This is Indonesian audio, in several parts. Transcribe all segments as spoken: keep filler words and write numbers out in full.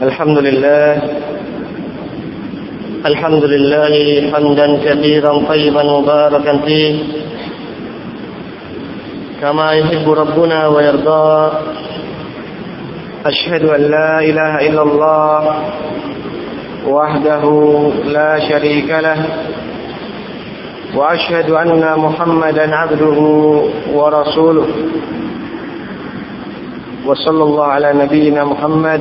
الحمد لله الحمد لله حمدا كثيرا طيبا مباركا فيه كما يحب ربنا ويرضى. أشهد أن لا إله إلا الله وحده لا شريك له وأشهد أن محمدا عبده ورسوله وصلى الله على نبينا محمد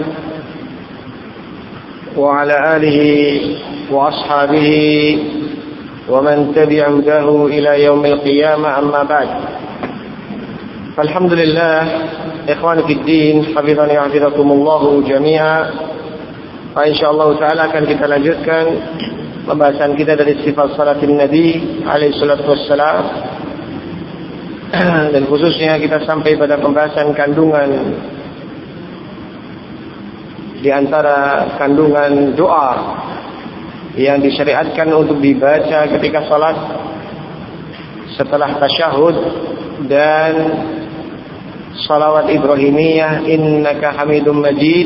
وعلى آله وأصحابه ومن تبع هداه إلى يوم القيامة. أما بعد، فالحمد لله إخواني في الدين حفظني وحفظكم الله جميعا. Insyaallah ta'ala akan kita lanjutkan pembahasan kita dari sifat salatin Nabi alaihi salatu wassalam, dan khususnya kita sampai pada pembahasan kandungan di antara kandungan doa yang disyariatkan untuk dibaca ketika salat setelah tasyahud dan salawat Ibrahimiyah innaka Hamidum Majid.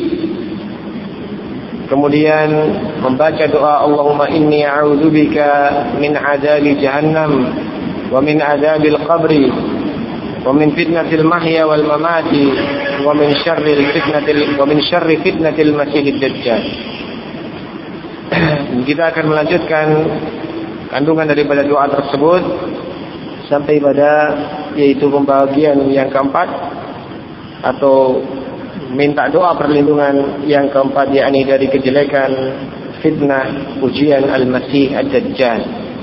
Kemudian membaca doa Allahumma inni a'udzubika min adzabi jahannam wa min adzabil qabri wa min fitnatil mahya wal mamati wa min syarril fitnatil wa min syarri fitnatil masiihid dajjal. Kita akan melanjutkan kandungan daripada doa tersebut sampai pada yaitu pembagian yang keempat atau minta doa perlindungan yang keempat, yakni dari kejelekan fitnah ujian al-Masih ad-Dajjal.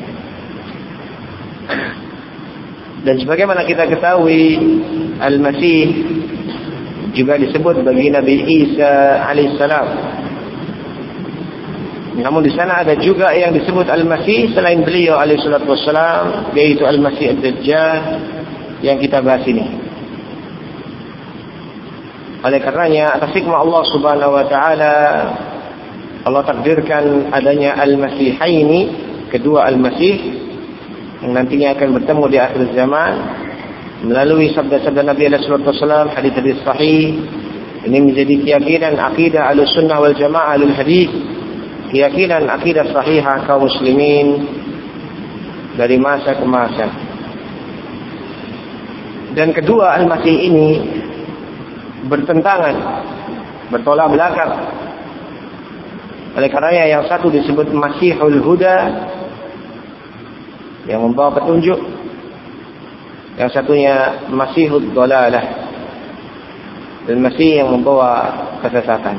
Dan sebagaimana kita ketahui, al-Masih juga disebut bagi Nabi Isa alaihissalam. Namun di sana ada juga yang disebut al-Masih selain beliau alaihissalatu wassalam, yaitu al-Masih ad-Dajjal yang kita bahas ini. Oleh karenanya atas hikmah Allah Subhanahu wa taala, Allah takdirkan adanya al-Masihaini, kedua al-Masih yang nantinya akan bertemu di akhir zaman melalui sabda-sabda Nabi alaihi salatu wasallam, hadis-hadis sahih. Ini menjadi keyakinan akidah Ahlussunnah wal Jamaah alul hadis, keyakinan akidah sahihah kaum muslimin dari masa ke masa. Dan kedua al-Masih ini bertentangan, bertolak belakang. Oleh karenanya yang satu disebut Masihul Huda, yang membawa petunjuk, yang satunya Masihud Dhalalah, dan Masih yang membawa kesesatan.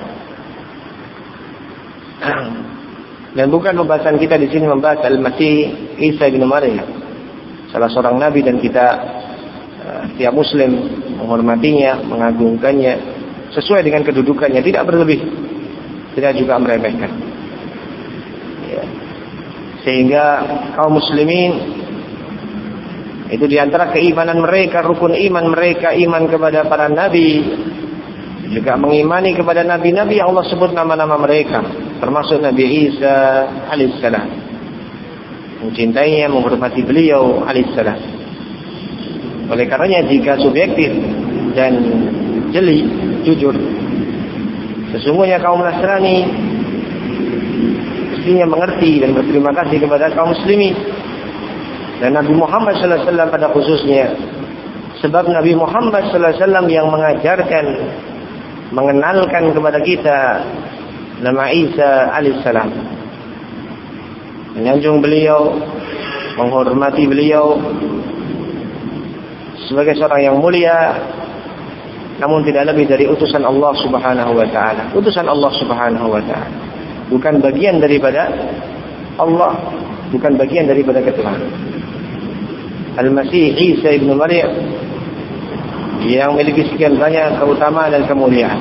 Dan bukan pembahasan kita di sini membahas Al-Masih Isa bin Maryam, salah seorang nabi, dan kita setiap muslim menghormatinya, mengagungkannya sesuai dengan kedudukannya, tidak berlebih, tidak juga meremehkan. Ya. Sehingga kaum muslimin itu diantara keimanan mereka, rukun iman mereka, iman kepada para nabi, juga mengimani kepada nabi-nabi yang Allah sebut nama-nama mereka, termasuk Nabi Isa alaihissalam, mencintainya, menghormati beliau alaihissalam. Oleh karenanya jika subjektif dan jeli, jujur, sesungguhnya kaum Nasrani mestinya mengerti dan berterima kasih kepada kaum muslimin dan Nabi Muhammad sallallahu alaihi wasallam pada khususnya, sebab Nabi Muhammad sallallahu alaihi wasallam yang mengajarkan, mengenalkan kepada kita nama Isa alaihissalam, menyanjung beliau, menghormati beliau sebagai seorang yang mulia, namun tidak lebih dari utusan Allah Subhanahu wa taala. Utusan Allah Subhanahu wa taala, bukan bagian daripada Allah, bukan bagian daripada ketuhanan. Al-Masih Isa ibn Maryam yang memiliki sekian banyak keutamaan dan kemuliaan.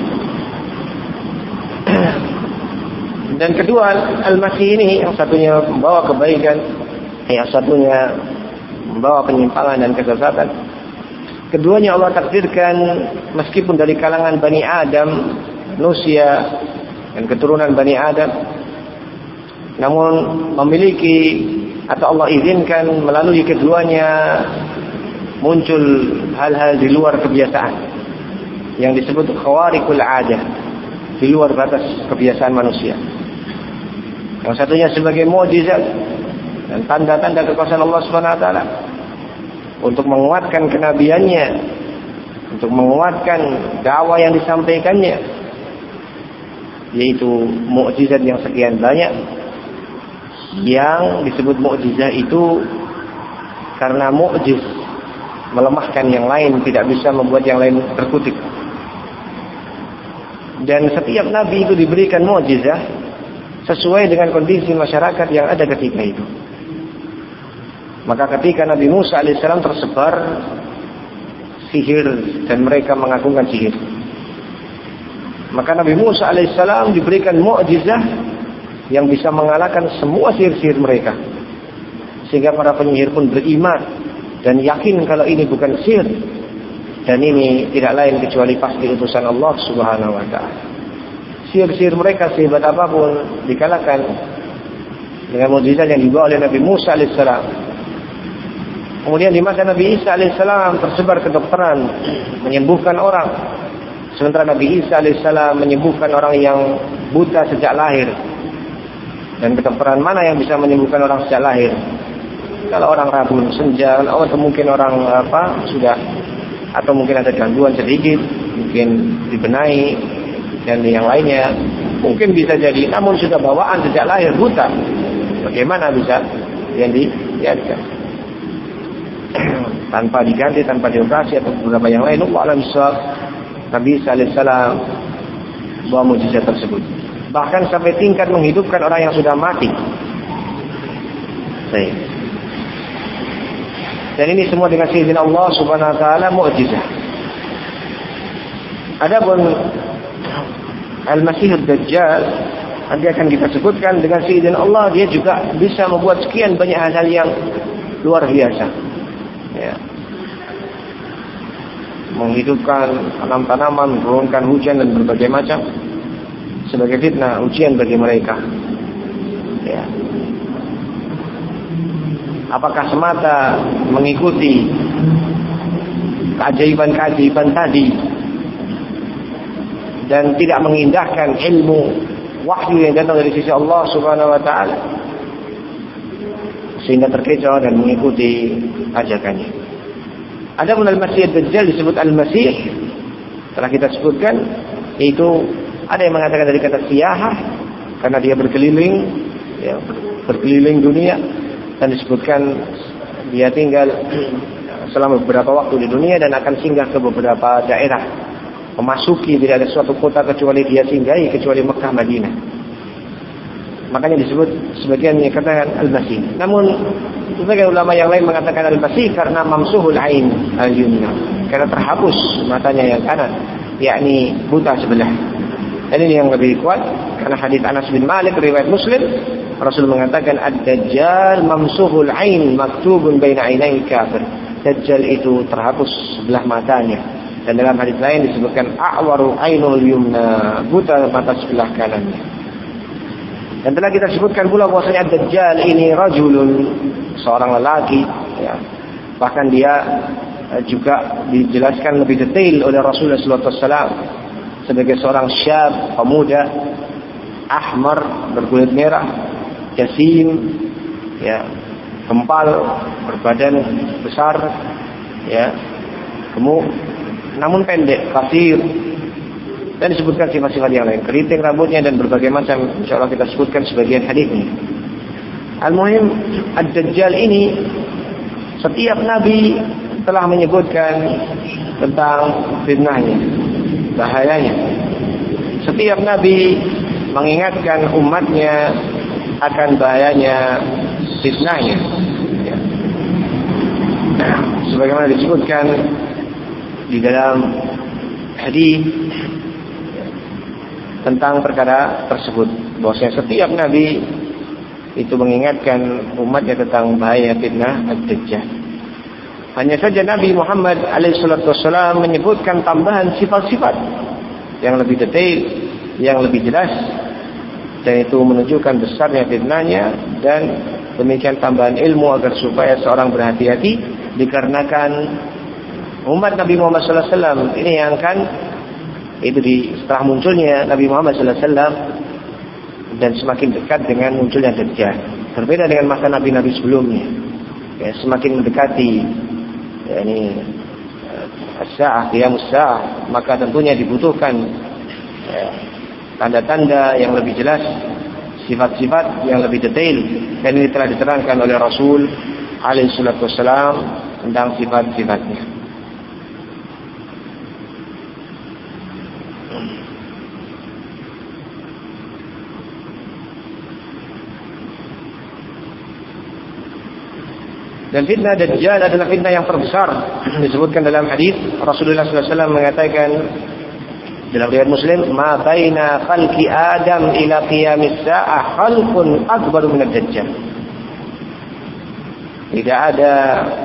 Dan kedua Al-Masih ini, yang satunya membawa kebaikan, yang satunya membawa penyimpangan dan kesesatan. Keduanya Allah takdirkan meskipun dari kalangan Bani Adam, manusia dan keturunan Bani Adam, namun memiliki atau Allah izinkan melalui keduanya muncul hal-hal di luar kebiasaan yang disebut khawariqul adah, di luar batas kebiasaan manusia. Yang satunya sebagai mukjizat dan tanda-tanda kekuasaan Allah Subhanahu wa taala untuk menguatkan kenabiannya, untuk menguatkan dakwah yang disampaikannya, yaitu mukjizat yang sekian banyak. Yang disebut mukjizat itu karena mukjiz melemahkan yang lain, tidak bisa membuat yang lain terkutip. Dan setiap nabi itu diberikan mukjizat sesuai dengan kondisi masyarakat yang ada ketika itu. Maka ketika Nabi Musa alaihissalam tersebar sihir dan mereka mengagungkan sihir, maka Nabi Musa alaihissalam diberikan mukjizat yang bisa mengalahkan semua sihir-sihir mereka, sehingga para penyihir pun beriman dan yakin kalau ini bukan sihir dan ini tidak lain kecuali pasti utusan Allah Subhanahu wa taala. Sihir-sihir mereka sehebat apapun dikalahkan dengan mukjizat yang dibawa oleh Nabi Musa alaihissalam. Kemudian di masa Nabi Isa alaihissalam tersebar kedokteran menyembuhkan orang, sementara Nabi Isa alaihissalam menyembuhkan orang yang buta sejak lahir. Dan kedokteran mana yang bisa menyembuhkan orang sejak lahir? Kalau orang rabun, senja, atau mungkin orang apa sudah, atau mungkin ada gangguan sedikit, mungkin dibenahi dan yang lainnya, mungkin bisa jadi. Namun sudah bawaan sejak lahir buta, bagaimana bisa yang dilihatkan? Tanpa diganti, tanpa dioperasi atau beberapa yang lain. Allah alam bisawab. Nabi Isa alaihissalam bawa mukjizat tersebut. Bahkan sampai tingkat menghidupkan orang yang sudah mati. Dan ini semua dengan seizin Allah Subhanahu wa taala, mukjizat. Adapun Al-Masih Ad-Dajjal nanti akan kita sebutkan dengan seizin Allah, dia juga bisa membuat sekian banyak hal-hal yang luar biasa. Ya. Menghidupkan tanam-tanaman, menurunkan hujan dan berbagai macam sebagai fitnah, ujian bagi mereka. Ya. Apakah semata mengikuti keajaiban-keajaiban tadi dan tidak mengindahkan ilmu wahyu yang datang dari sisi Allah Subhanahu wa taala sehingga terkecoh dan mengikuti ajakannya? Adapun Al-Masih Ad-Dajjal disebut Al-Masih, telah kita sebutkan, yaitu ada yang mengatakan dari kata siyahah karena dia berkeliling, ya, berkeliling dunia, dan disebutkan dia tinggal selama beberapa waktu di dunia dan akan singgah ke beberapa daerah, memasuki tidak ada suatu kota kecuali dia singgahi kecuali Mekah, Madinah. Makanya disebut sebagian yang katakan Al-Masih. Namun sebagian ulama yang lain mengatakan Al-Masih karena mamsuhul ain al-yumna, karena terhapus matanya yang kanan, yakni buta sebelah. Dan ini yang lebih kuat karena hadis Anas bin Malik riwayat Muslim, Rasul mengatakan Ad-Dajjal mamsuhul ain maktubun baina ainai kafir. Dajjal itu terhapus sebelah matanya. Dan dalam hadis lain disebutkan a'waru ainul yumna, buta mata sebelah kanannya. Dan telah kita sebutkan pula bahwasanya Ad-Dajjal ini rajulun, seorang lelaki, ya. Bahkan dia juga dijelaskan lebih detail oleh Rasulullah sallallahu alaihi wasallam sebagai seorang syab, pemuda, ahmar, berkulit merah, jasim, ya, kempal, berbadan besar, ya, gemuk, namun pendek, kasir, dan disebutkan sifat-sifat yang lain, keriting rambutnya dan berbagai macam. Insyaallah kita sebutkan sebagian hadisnya. Al-muhim, Ad-Dajjal ini setiap nabi telah menyebutkan tentang fitnahnya, bahayanya. Setiap nabi mengingatkan umatnya akan bahayanya fitnahnya. Ya. Nah, sebagaimana disebutkan di dalam hadis tentang perkara tersebut, bahwasanya setiap nabi itu mengingatkan umatnya tentang bahaya fitnah Ad-Dajjal. Hanya saja Nabi Muhammad alaihi salatu wasallam menyebutkan tambahan sifat-sifat yang lebih detail, yang lebih jelas, dan itu menunjukkan besarnya fitnahnya, dan demikian tambahan ilmu agar supaya seorang berhati-hati, dikarenakan umat Nabi Muhammad sallallahu alaihi wasallam ini yang akan Itu di setelah munculnya Nabi Muhammad sallallahu alaihi wasallam dan semakin dekat dengan munculnya Dajjal. Berbeda dengan masa nabi-nabi sebelumnya. Ya, semakin mendekati ya, ini as-sa'ah, qiyamus sa'ah, maka tentunya dibutuhkan ya, tanda-tanda yang lebih jelas, sifat-sifat yang lebih detail, dan ini telah diterangkan oleh Rasul alaihi salatu wassalam tentang sifat-sifatnya. Dan fitnah Dajjal adalah fitnah yang terbesar. Disebutkan dalam hadis Rasulullah sallallahu alaihi wasallam mengatakan dalam riwayat Muslim, "Ma baina khalqi Adam ila qiyamis sa'ah khalqun akbar min ad-Dajjal." Tidak ada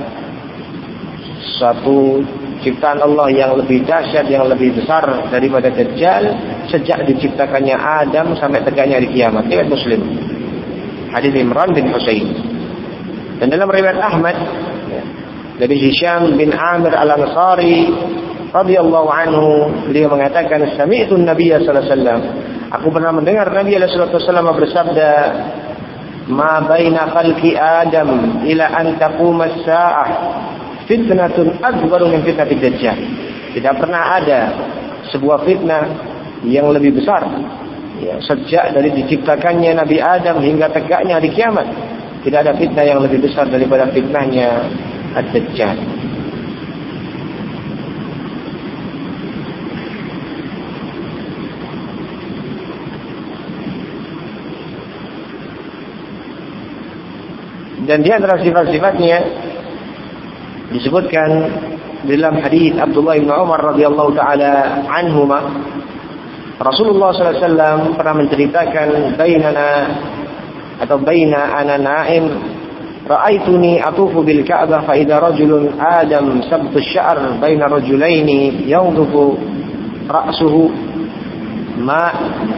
satu ciptaan Allah yang lebih dahsyat, yang lebih besar daripada Dajjal sejak diciptakannya Adam sampai tegaknya hari kiamat. Riwayat Muslim. Hadis Imran bin Husain. Dan dalam riwayat Ahmad dari Hisham bin Amir Al-Ansari radhiyallahu anhu, beliau mengatakan, "Sami'tu an-nabiy sallallahu alaihi wasallam." Aku pernah mendengar Nabi sallallahu alaihi wasallam bersabda, "Ma baina khalqi Adam ila an taquma as-sa'ah fitnatun akbar min fitnatid Dajjal." Tidak pernah ada sebuah fitnah yang lebih besar ya, sejak dari diciptakannya Nabi Adam hingga tegaknya hari kiamat. Tidak ada fitnah yang lebih besar daripada fitnahnya Ad-Dajjal. Dan di antara sifat-sifatnya disebutkan dalam hadis Abdullah bin Umar radhiyallahu taala anhuma, Rasulullah sallallahu alaihi wasallam pernah menceritakan bainana atau baina ana na'im ra'aituni atufu bil Ka'bah fa idza rajulun adam sabtu asy-sya'r baina rajulaini yanzufu ra'suhu ma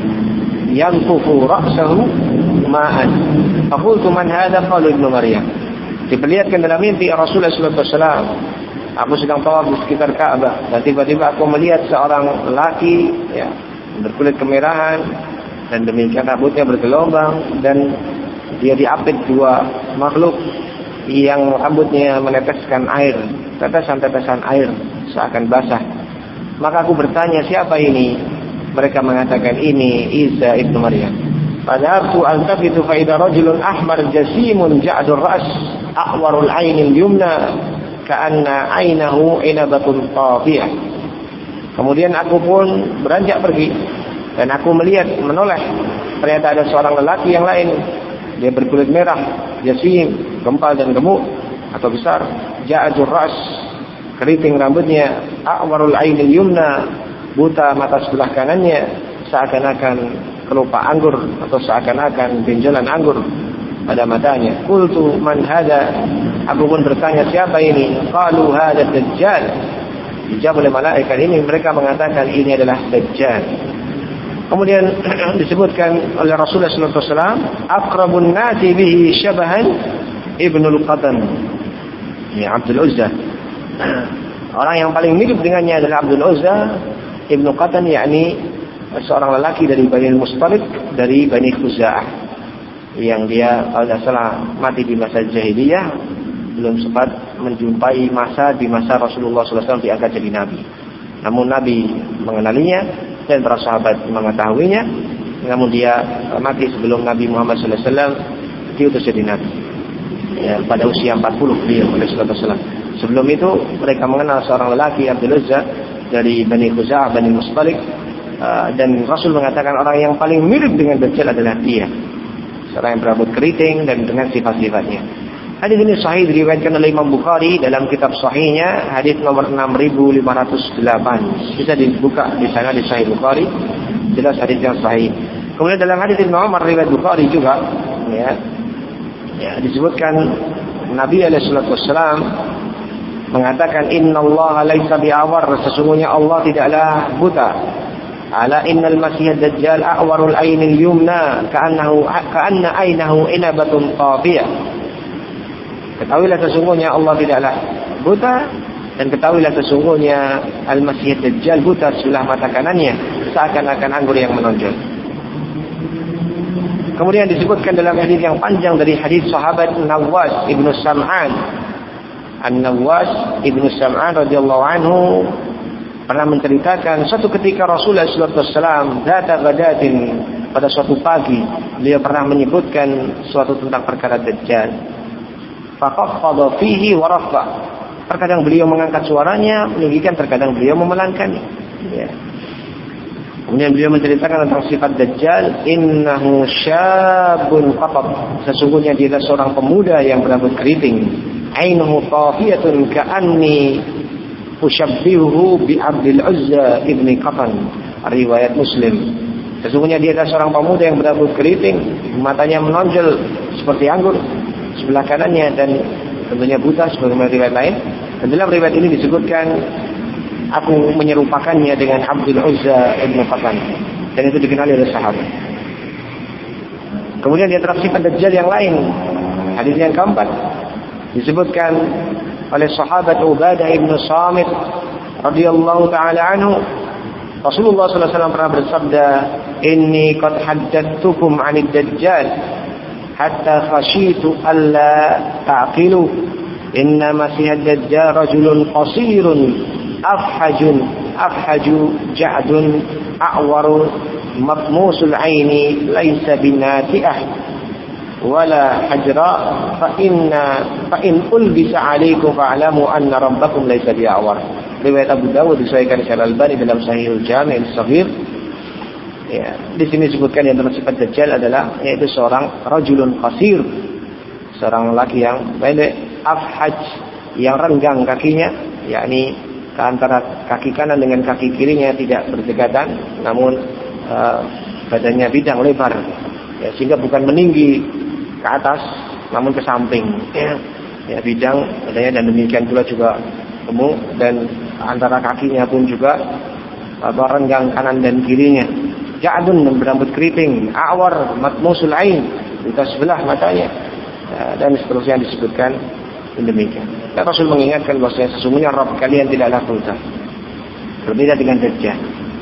yanfufu ra'sahu ma'an. Faqultu man hadha? Qala Ibnu Maryam. Diperlihatkan dalam mimpi Rasulullah sallallahu alaihi wasallam, aku sedang tawaf di sekitar Ka'bah dan tiba-tiba aku melihat seorang laki ya, berkulit kemerahan dan demikian rambutnya bergelombang dan dia diapit dua makhluk yang rambutnya meneteskan air, tetesan-tetesan air seakan basah. Maka aku bertanya, siapa ini? Mereka mengatakan, ini Isa ibnu Maryam. Fadartu altafitu fa idza rajulun ahmar jasimun ja'dur ra's a'warul 'ainil yumna ka'anna 'ainahu inabatun tafiyah. Kemudian aku pun beranjak pergi dan aku melihat, menoleh, ternyata ada seorang lelaki yang lain. Dia berkulit merah, jasim, gempal dan gemuk atau besar, ja'dur ra's, keriting rambutnya, a'warul 'ainil yumna, buta mata sebelah kanannya, seakan-akan kelupa anggur atau seakan-akan benjolan anggur pada matanya. Qultu man hada? Aku pun bertanya, siapa ini? Qalu hada Dajjal. Dijawab oleh malaikat ini, mereka mengatakan ini adalah Dajjal. Kemudian disebutkan oleh Rasulullah sallallahu alaihi wasallam, aqrabun nasi bihi syabahan Ibnul Qatan, ya Abdul Uzza. Orang yang paling mirip dengannya adalah Abdul Uzza Ibnu Qatan, yakni seorang lelaki dari Bani Mustalik, dari Bani Khuza'ah, yang dia kalau tidak salah mati di masa jahiliyah, belum sempat menjumpai masa di masa Rasulullah sallallahu alaihi wasallam diangkat jadi nabi. Namun Nabi mengenalinya dan para sahabat mengetahuinya, namun dia mati sebelum Nabi Muhammad sallallahu alaihi wasallam diutus jadi nabi. Ya, pada usia empat puluh beliau alaihi wasallam. Sebelum itu mereka mengenal seorang lelaki Abdul Uzza dari Bani Khuza'ah, Bani Mustalik, uh, dan Rasul mengatakan orang yang paling mirip dengan Dajjal adalah dia, seorang yang berambut keriting dan dengan sifat-sifatnya. Hadis ini sahih diriwayatkan oleh Imam Bukhari dalam kitab sahihnya, hadis nomor enam ribu lima ratus delapan. Bisa dibuka di sana di Sahih Bukhari, jelas hadis yang sahih. Kemudian dalam hadis Ibnu Umar riwayat Bukhari juga, ya, ya disebutkan Nabi alaihi salatu wassalam mengatakan, innallaha laisa bi'awar, sesungguhnya Allah tidaklah buta. Ala innal masih ad-dajjal a'warul 'ainil yumna ka'annahu ka'anna 'ainahu inabatun tafiyah. Ketahuilah sesungguhnya Allah tidaklah buta, Dan ketahuilah sesungguhnya Al-Masih Dajjal buta sebelah mata kanannya, seakan-akan anggur yang menonjol. Kemudian disebutkan dalam hadis yang panjang dari hadis sahabat Nawas ibnu Sam'an. An-Nawas ibnu Sam'an radhiyallahu anhu pernah menceritakan suatu ketika Rasulullah sallallahu alaihi wasallam data ghadatin, pada suatu pagi beliau pernah menyebutkan suatu tentang perkara Dajjal. Faqaffadha fihi wa rafa. Terkadang beliau mengangkat suaranya meninggikan, terkadang beliau memelangkan. Ya. Kemudian beliau menceritakan tentang sifat Dajjal, innahu syabun qatab. Sesungguhnya dia adalah seorang pemuda yang berambut keriting. Ainuhu tafiyatun ka'anni ushabbihuhu bi Abdul Uzza ibni Qatan. Riwayat Muslim. Sesungguhnya dia adalah seorang pemuda yang berambut keriting, matanya menonjol seperti anggur sebelah kanannya, dan tentunya buta sebagaimana riwayat lain. Dan dalam riwayat ini disebutkan aku menyerupakannya dengan Abdul Uzza ibn Qatan, dan itu dikenali oleh sahabat. Kemudian di antara sifat Dajjal yang lain, hadis yang keempat disebutkan oleh sahabat Ubadah ibn Samit radhiyallahu taala anhu, Rasulullah sallallahu alaihi wasallam pernah bersabda, inni qad haddatsukum 'anid Dajjal hatta khashitu alla ta'qilu, inna masihad Dajjal rajulun qasirun afhajun afhaju ja'dun a'waru matmusul 'aini laysa binati'ah wala hajra fa inna fa in ulbisa 'alaikum fa'lamu anna rabbakum laysa bi'awar. Riwayat Abu Dawud disahihkan Syekh Al-Albani dalam Sahihul Jami' Al-Shaghir. Ya, di sini disebutkan yang termasuk sifat Dajjal adalah yaitu seorang rajulun qasir, seorang laki yang pendek, afhaj, yang renggang kakinya, yakni ke antara kaki kanan dengan kaki kirinya tidak berdekatan, namun uh, badannya bidang lebar, ya, sehingga bukan meninggi ke atas, namun ke samping, ya, ya bidang badannya, dan demikian pula juga gemuk, dan antara kakinya pun juga uh, renggang kanan dan kirinya. Ja'dun, berambut keriting, a'war matmusul ain, buta sebelah matanya, ya, dan seterusnya disebutkan demikian. Dan Rasul mengingatkan bahwasanya sesungguhnya Rabb kalian tidaklah buta, berbeda dengan Dajjal.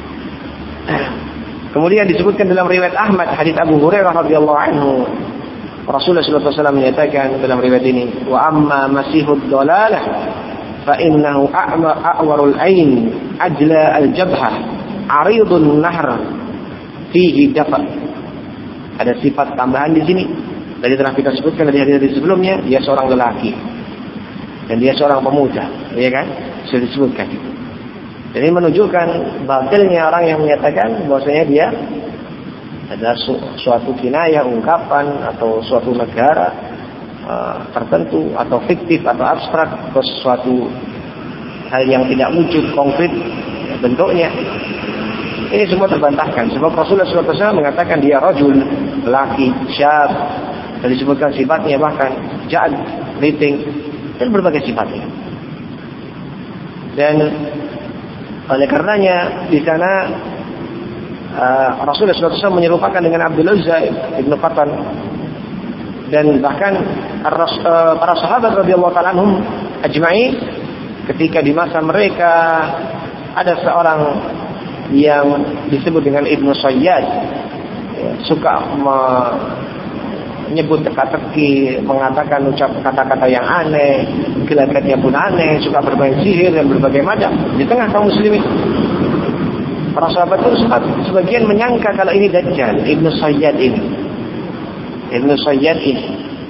Kemudian disebutkan dalam riwayat Ahmad hadits Abu Hurairah radhiyallahu anhu, Rasulullah sallallahu alaihi wasallam menyatakan dalam riwayat ini, wa amma masihud dalalah fa innahu a'warul ain ajla al-jabhah aridun nahr fihi dafa. Ada sifat tambahan di sini. Tadi telah kita sebutkan dari hadis sebelumnya, dia seorang lelaki dan dia seorang pemuda, ya kan? Sudah disebutkan. Jadi menunjukkan batilnya orang yang menyatakan bahwasanya dia adalah su- suatu kinayah, ungkapan atau suatu negara uh, tertentu atau fiktif atau abstrak atau sesuatu hal yang tidak wujud konkret bentuknya. Ini semua terbantahkan sebab Rasulullah sallallahu alaihi wasallam mengatakan dia rajul, laki, syab, dan disebutkan sifatnya bahkan ja'ad, keriting, dan berbagai sifatnya. Dan oleh karenanya di sana uh, Rasulullah sallallahu alaihi wasallam menyerupakan dengan Abdul Uzza ibn Qatan, dan bahkan uh, para sahabat radhiyallahu ta'ala anhum ajma'in ketika di masa mereka ada seorang yang disebut dengan Ibnu Sayyad, ya, suka menyebut teka-teki, mengatakan ucap kata-kata yang aneh, gelagatnya pun aneh, suka bermain sihir dan berbagai macam di tengah kaum muslimin. Para sahabat itu sebagian menyangka kalau ini Dajjal, Ibnu Sayyad ini, Ibnu Sayyad ini.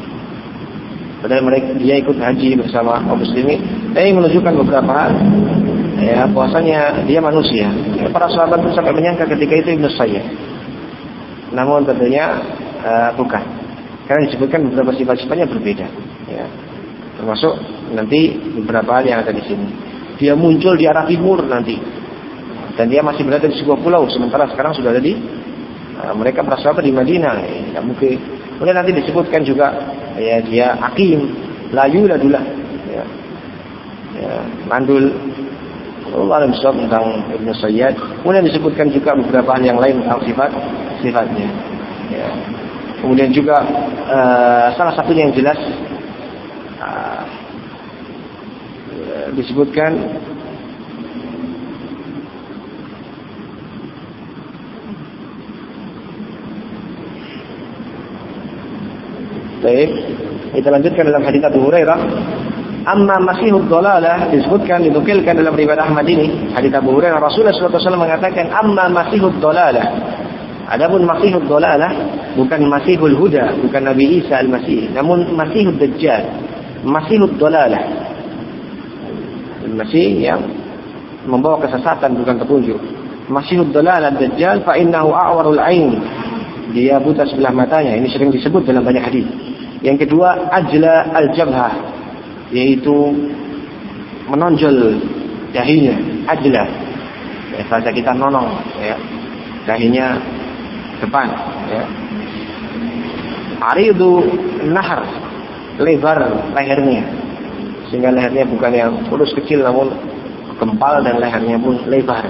Padahal mereka dia ikut haji bersama kaum muslimin. Ini menunjukkan beberapa hal. Ya, bahwasanya dia manusia. Ya, para sahabat pun sampai menyangka ketika itu Ibnu Sayyad. Namun tentunya uh, bukan. Karena disebutkan beberapa sifat-sifatnya berbeda. Ya. Termasuk nanti beberapa hal yang ada di sini. Dia muncul di arah timur nanti. Dan dia masih berada di sebuah pulau. Sementara sekarang sudah ada di uh, mereka para sahabat di Madinah. Ya, tidak mungkin. Kemudian nanti disebutkan juga ya dia Hakim, layu ladulah. Ya. Ya, mandul. Allah alam sahab tentang Ibnu Sayyad. Kemudian disebutkan juga beberapa hal yang lain tentang sifat sifatnya. Ya. Kemudian juga uh, salah satunya yang jelas uh, disebutkan baik, kita lanjutkan dalam hadits Abu Hurairah. Amma masihud dhalalah, disebutkan dinukilkan dalam riwayat Ahmad ini, hadits Abu Hurairah, Rasulullah sallallahu alaihi wasallam mengatakan amma masihud dhalalah. Adapun masihud dhalalah bukan masihul huda, bukan Nabi Isa al-Masih, namun masihud dajjal, masihud dhalalah. Masih yang membawa kesesatan, bukan petunjuk. Masihud dhalalah dajjal fa innahu a'warul ain. Dia buta sebelah matanya. Ini sering disebut dalam banyak hadis. Yang kedua, ajla al-jabhah, yaitu menonjol dahinya, ajla. Ya, bahasa kita nonong, ya. Dahinya depan, ya. Aridu nahar, lebar lehernya, sehingga lehernya bukan yang kurus kecil, namun gempal dan lehernya pun lebar.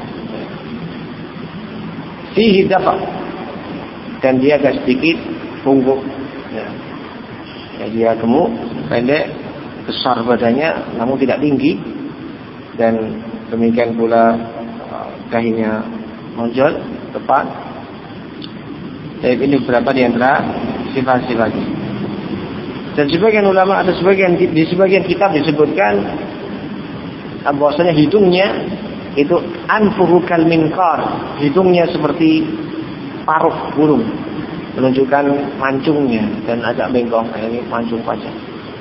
Fihi dafa, dan dia agak sedikit bungkuk, ya. Ya, dia gemuk, pendek, besar badannya, namun tidak tinggi, dan demikian pula dahinya menonjol tepat. Jadi ini beberapa di antara sifat-sifat. Dan sebagian ulama atau sebagian di sebagian kitab disebutkan bahwasanya hidungnya itu anfuhu kal minkar, hidungnya seperti paruh burung, menunjukkan mancungnya dan agak bengkok, ini mancung pajak.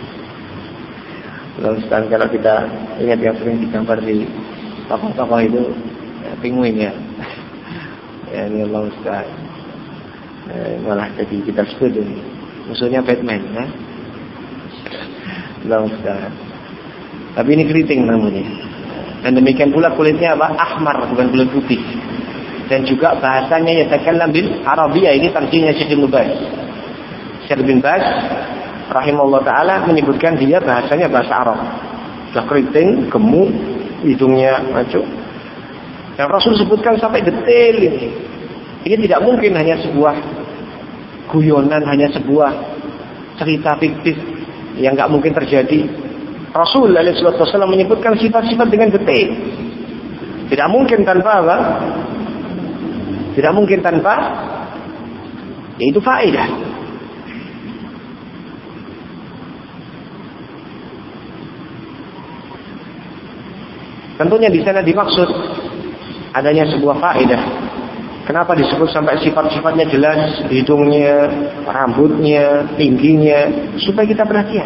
Lalu sekarang kalau kita lihat yang sering digambar di tokoh-tokoh itu, ya, penguin ya, ya ini Allah Ustaz, eh, malah jadi kita setuju, musuhnya Batman, ya. Allah Ustaz. Tapi ini keriting namanya. Dan demikian pula kulitnya apa? Ahmar, bukan kulit putih. Dan juga bahasanya yatakallam bil Arabiyah, ini tarjihnya Syekh bin Baz. Syekh bin Baz rahimahullah taala menyebutkan dia bahasanya bahasa Arab. Sudah keriting, gemuk, hidungnya mancung. Dan Rasul sebutkan sampai detail ini. Ini tidak mungkin hanya sebuah guyonan, hanya sebuah cerita fiktif yang enggak mungkin terjadi. Rasul alaihi wasallam menyebutkan sifat-sifat dengan detail. Tidak mungkin tanpa apa? Tidak mungkin tanpa, yaitu faedah. Tentunya di sana dimaksud adanya sebuah faedah. Kenapa disebut sampai sifat-sifatnya jelas, hidungnya, rambutnya, tingginya, supaya kita perhatian.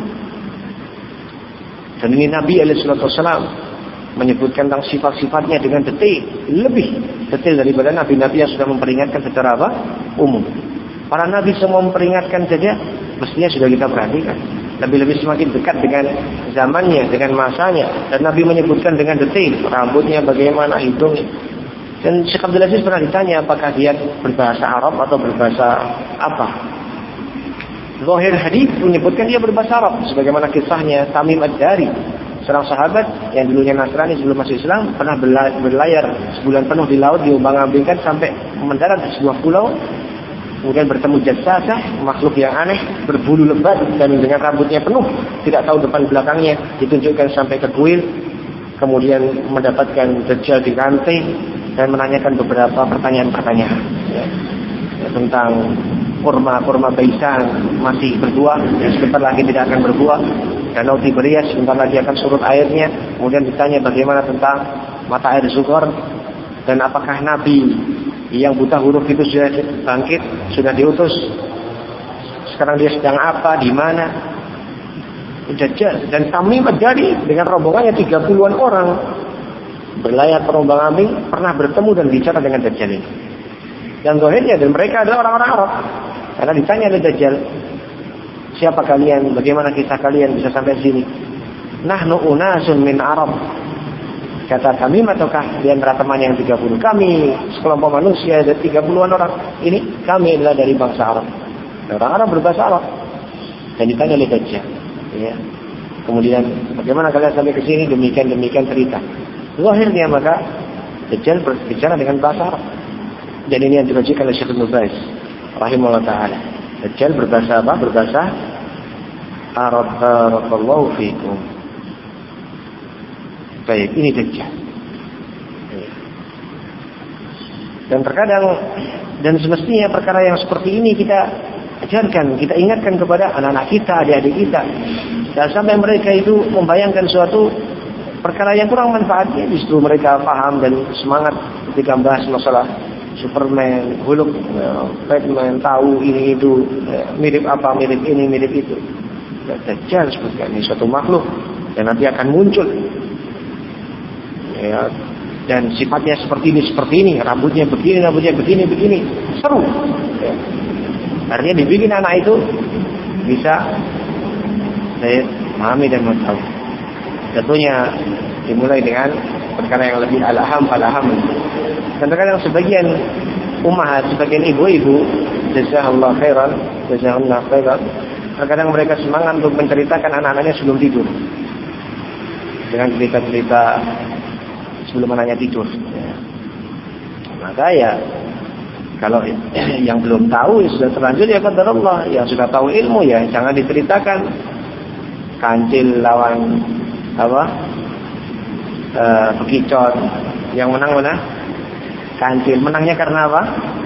Dan ini Nabi alaihi wasallam menyebutkan tentang sifat-sifatnya dengan detail, lebih detail daripada nabi-nabi yang sudah memperingatkan secara apa? Umum. Para nabi semua memperingatkan saja, mestinya sudah kita perhatikan. Lebih-lebih semakin dekat dengan zamannya, dengan masanya. Dan Nabi menyebutkan dengan detail, rambutnya bagaimana, hidungnya. Dan Syekh Abdul Aziz pernah ditanya apakah dia berbahasa Arab atau berbahasa apa. Zahir hadis menyebutkan dia berbahasa Arab, sebagaimana kisahnya Tamim Ad-Dari, seorang sahabat yang dulunya Nasrani sebelum masuk Islam, pernah berlayar sebulan penuh di laut, diombang-ambingkan sampai mendarat di sebuah pulau. Kemudian bertemu jassasah, makhluk yang aneh, berbulu lebat dan dengan rambutnya penuh, tidak tahu depan belakangnya, ditunjukkan sampai ke kuil. Kemudian mendapatkan Dajjal di rantai dan menanyakan beberapa pertanyaan-pertanyaan, ya, ya, tentang kurma-kurma Baisan masih berbuah, dan sebentar lagi tidak akan berbuah. Danau Tiberias sebentar lagi akan surut airnya. Kemudian ditanya bagaimana tentang mata air Zuhur, dan apakah Nabi yang buta huruf itu sudah bangkit, sudah diutus, sekarang dia sedang apa, di mana. Dajjal dan Tamim Ad-Dari dengan rombongannya tiga puluhan orang berlayar terombang-ambing, pernah bertemu dan bicara dengan Dajjal ini. Dan zahirnya, dan mereka adalah orang-orang Arab. Karena ditanya oleh Dajjal, siapa kalian, bagaimana kisah kalian bisa sampai sini? Nahnu unasun min Arab. Kata Tamim, ataukah di antara teman yang tiga puluh? Kami sekelompok manusia ada tiga puluhan orang. Ini kami adalah dari bangsa Arab. Orang Arab berbahasa Arab. Dan ditanya oleh Dajjal, ya. Kemudian bagaimana kalian sampai ke sini? Demikian-demikian cerita. Zahirnya maka Dajjal berbicara dengan bahasa Arab. Dan ini yang dirajikan oleh Syekh bin Baz rahimahullah ta'ala. Dajjal berbahasa apa? Berbahasa Arab. Barakallahu fiikum. Baik, ini Dajjal. Dan terkadang dan semestinya perkara yang seperti ini kita ajarkan, kita ingatkan kepada anak-anak kita, adik-adik kita. Dan sampai mereka itu membayangkan suatu perkara yang kurang manfaatnya, justru mereka paham dan semangat ketika membahas masalah Superman, Hulk, Batman, tahu ini itu, mirip apa, mirip ini, mirip itu. Dajjal seperti ini suatu makhluk dan nanti akan muncul. Ya, dan sifatnya seperti ini, seperti ini, rambutnya begini, rambutnya begini, begini, seru. Ya. Artinya dibikin anak itu bisa saya memahami dan mengetahui. Tentunya dimulai dengan perkara yang lebih al-aham, al-aham. Dan terkadang sebagian ummahat, sebagian ibu-ibu, jazakallahu khairan, jazakallahu khairan, terkadang mereka semangat untuk menceritakan anak-anaknya sebelum tidur dengan cerita-cerita sebelum anaknya tidur. Ya. Maka ya kalau yang belum tahu ya sudah terlanjur ya qadar Allah. Yang sudah tahu ilmu ya jangan diceritakan kancil lawan apa e, bekicot. Yang menang mana? Kancil. Menangnya karena apa?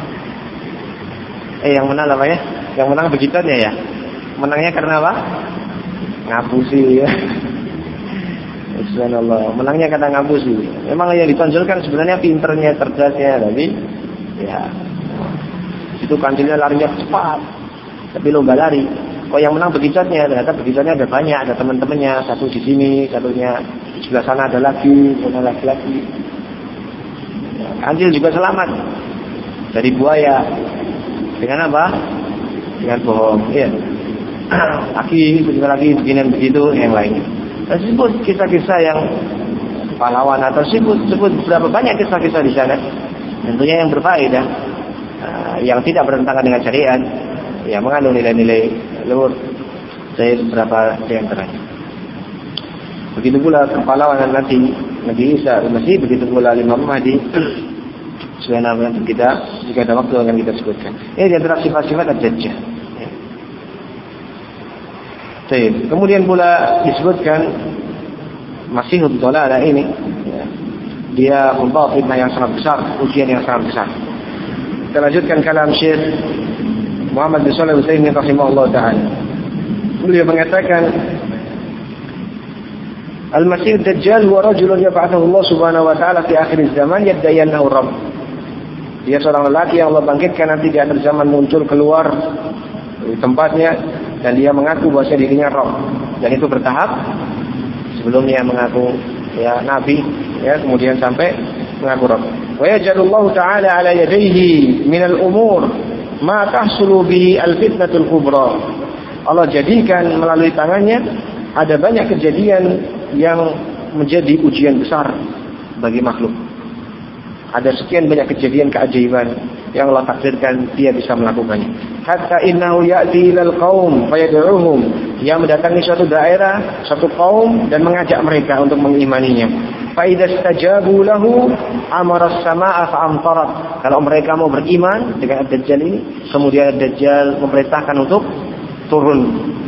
Eh yang menang apa ya? Yang menang bekicotnya ya. Menangnya karena apa? Ngapusi ya. Subhanallah, menangnya kata ngapusi. Memang yang ditonjolkan sebenarnya pinternya, cerdasnya, tapi ya itu kancilnya larinya cepat, tapi lomba lari. Kok yang menang bekicotnya, ternyata bekicotnya ada banyak, ada teman-temannya, satu di sini, satunya di sebelah sana ada lagi, sana lagi-lagi. Ya, kancil juga selamat dari buaya. Dengan apa? Dengan bohong. Iya. Lagi, juga lagi beginian begitu, yang lainnya. Sebut kisah-kisah yang pahlawan atau sebut sebut berapa banyak kisah-kisah di sana. Tentunya yang berfaedah, uh, yang tidak bertentangan dengan syariat, yang mengandung nilai-nilai luhur. Saya beberapa di antaranya. Begitu pula kepahlawanan Nabi Nabi Isa masih begitu pula Imam Mahdi. Sebenarnya kita jika ada waktu akan kita sebutkan. Ini di antara sifat-sifat Ad-Dajjal. Baik. Kemudian pula disebutkan Masihud Dhalalah ini ya, dia membawa fitnah yang sangat besar, ujian yang sangat besar. Kita lanjutkan kalam Syekh Muhammad bin Shalih Al-Utsaimin rahimahullah taala. Beliau mengatakan Al-Masih Ad-Dajjal huwa rajulun yab'athuhu Allah Subhanahu wa taala fi akhir zaman yad'i annahu Rabb. Dia seorang lelaki yang Allah bangkitkan nanti di akhir zaman, muncul keluar dari tempatnya dan dia mengaku bahwa dirinya Rabb, dan itu bertahap. Sebelumnya mengaku ya nabi, ya kemudian sampai mengaku Rabb. Wa yaj'alullahu ta'ala 'ala yadayhi min al-umur ma tahsulu bihi al-fitnatul kubra. Allah jadikan melalui tangannya ada banyak kejadian yang menjadi ujian besar bagi makhluk. Ada sekian banyak kejadian keajaiban yang Allah takdirkan dia bisa melakukannya. Hatta innahu ya'ti ilal qaum fayad'uhum. Dia mendatangi suatu daerah, suatu kaum dan mengajak mereka untuk mengimaninya. Fa idza istajabu lahu amara as-samaa'a fa'amtarat. Kalau mereka mau beriman dengan Ad-Dajjal ini, kemudian Ad-Dajjal memerintahkan untuk turun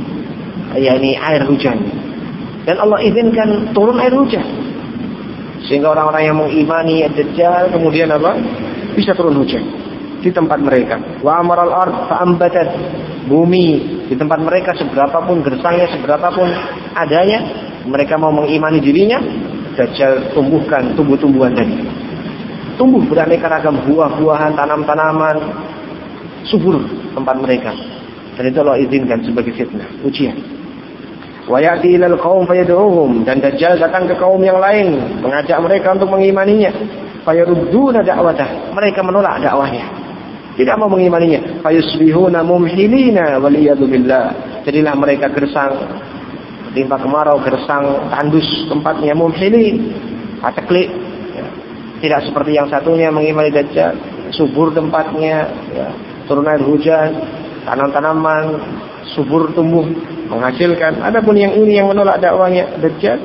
yakni air hujan. Dan Allah izinkan turun air hujan. Sehingga orang-orang yang mengimani Ad-Dajjal kemudian apa? Bisa turun hujan di tempat mereka. Wa amaral ard fa'ambatat. Bumi di tempat mereka seberapapun gersangnya, seberapapun adanya, mereka mau mengimani dirinya, Dajjal tumbuhkan tumbuh-tumbuhan tadi. Tumbuh beraneka ragam buah-buahan, tanam-tanaman, subur tempat mereka. Dan itu Allah izinkan sebagai fitnah, ujian. Wa ya'ti ilal qaum fayad'uhum. Dan Dajjal datang ke kaum yang lain, mengajak mereka untuk mengimaninya. Fayarudduna da'watah. Mereka menolak dakwahnya, tidak mau mengimaninya. Fayusbihuna mumhilina waliyadu billah. Jadilah mereka gersang, timpa kemarau, gersang, tandus tempatnya, mumhilin, aceklik. Ya. Tidak seperti yang satunya mengimani Dajjal, subur tempatnya, ya. Turun air hujan, tanam-tanaman subur tumbuh, menghasilkan. Adapun yang ini yang menolak dakwahnya Dajjal,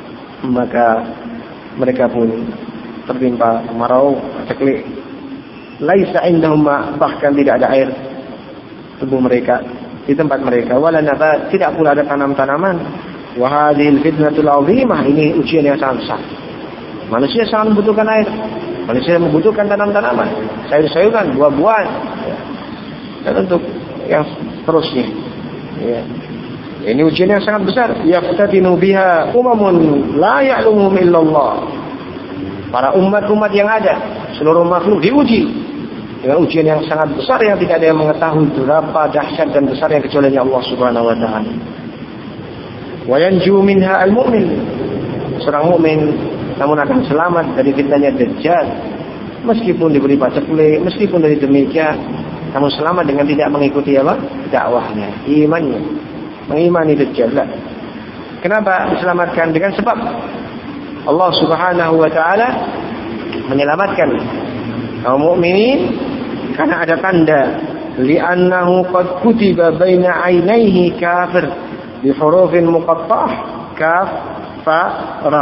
maka mereka pun tertimpa kemarau, aceklik. Laisa indahum ma, bahkan tidak ada air tubuh mereka di tempat mereka. Wala nabat, tidak pula ada tanam-tanaman. Wa hadhil fitnatul 'azimah, ini ujian yang sangat besar. Manusia sangat membutuhkan air. Manusia membutuhkan tanam-tanaman, sayur-sayuran, buah-buahan, ya. Dan untuk yang terusnya. Ya. Ini ujian yang sangat besar. Yaftatinu biha umamun la ya'lamuhum illallah. Para umat-umat yang ada, seluruh makhluk diuji dengan ujian yang sangat besar yang tidak ada yang mengetahui berapa dahsyat dan besar yang kecuali Allah Subhanahu wa taala. Wa yanju minha al-mu'min. Seorang mukmin namun akan selamat dari fitnahnya Dajjal. Meskipun diberi paceklik, meskipun dari demikian, namun selamat dengan tidak mengikuti apa? Dakwahnya, imannya, mengimani Dajjal. Kenapa diselamatkan? Dengan sebab Allah Subhanahu wa taala menyelamatkan kaum mukminin karena ada tanda li'annahu qad kutiba baina 'ainaihi kafir bi hurufin muqatta'ah kaf fa ra.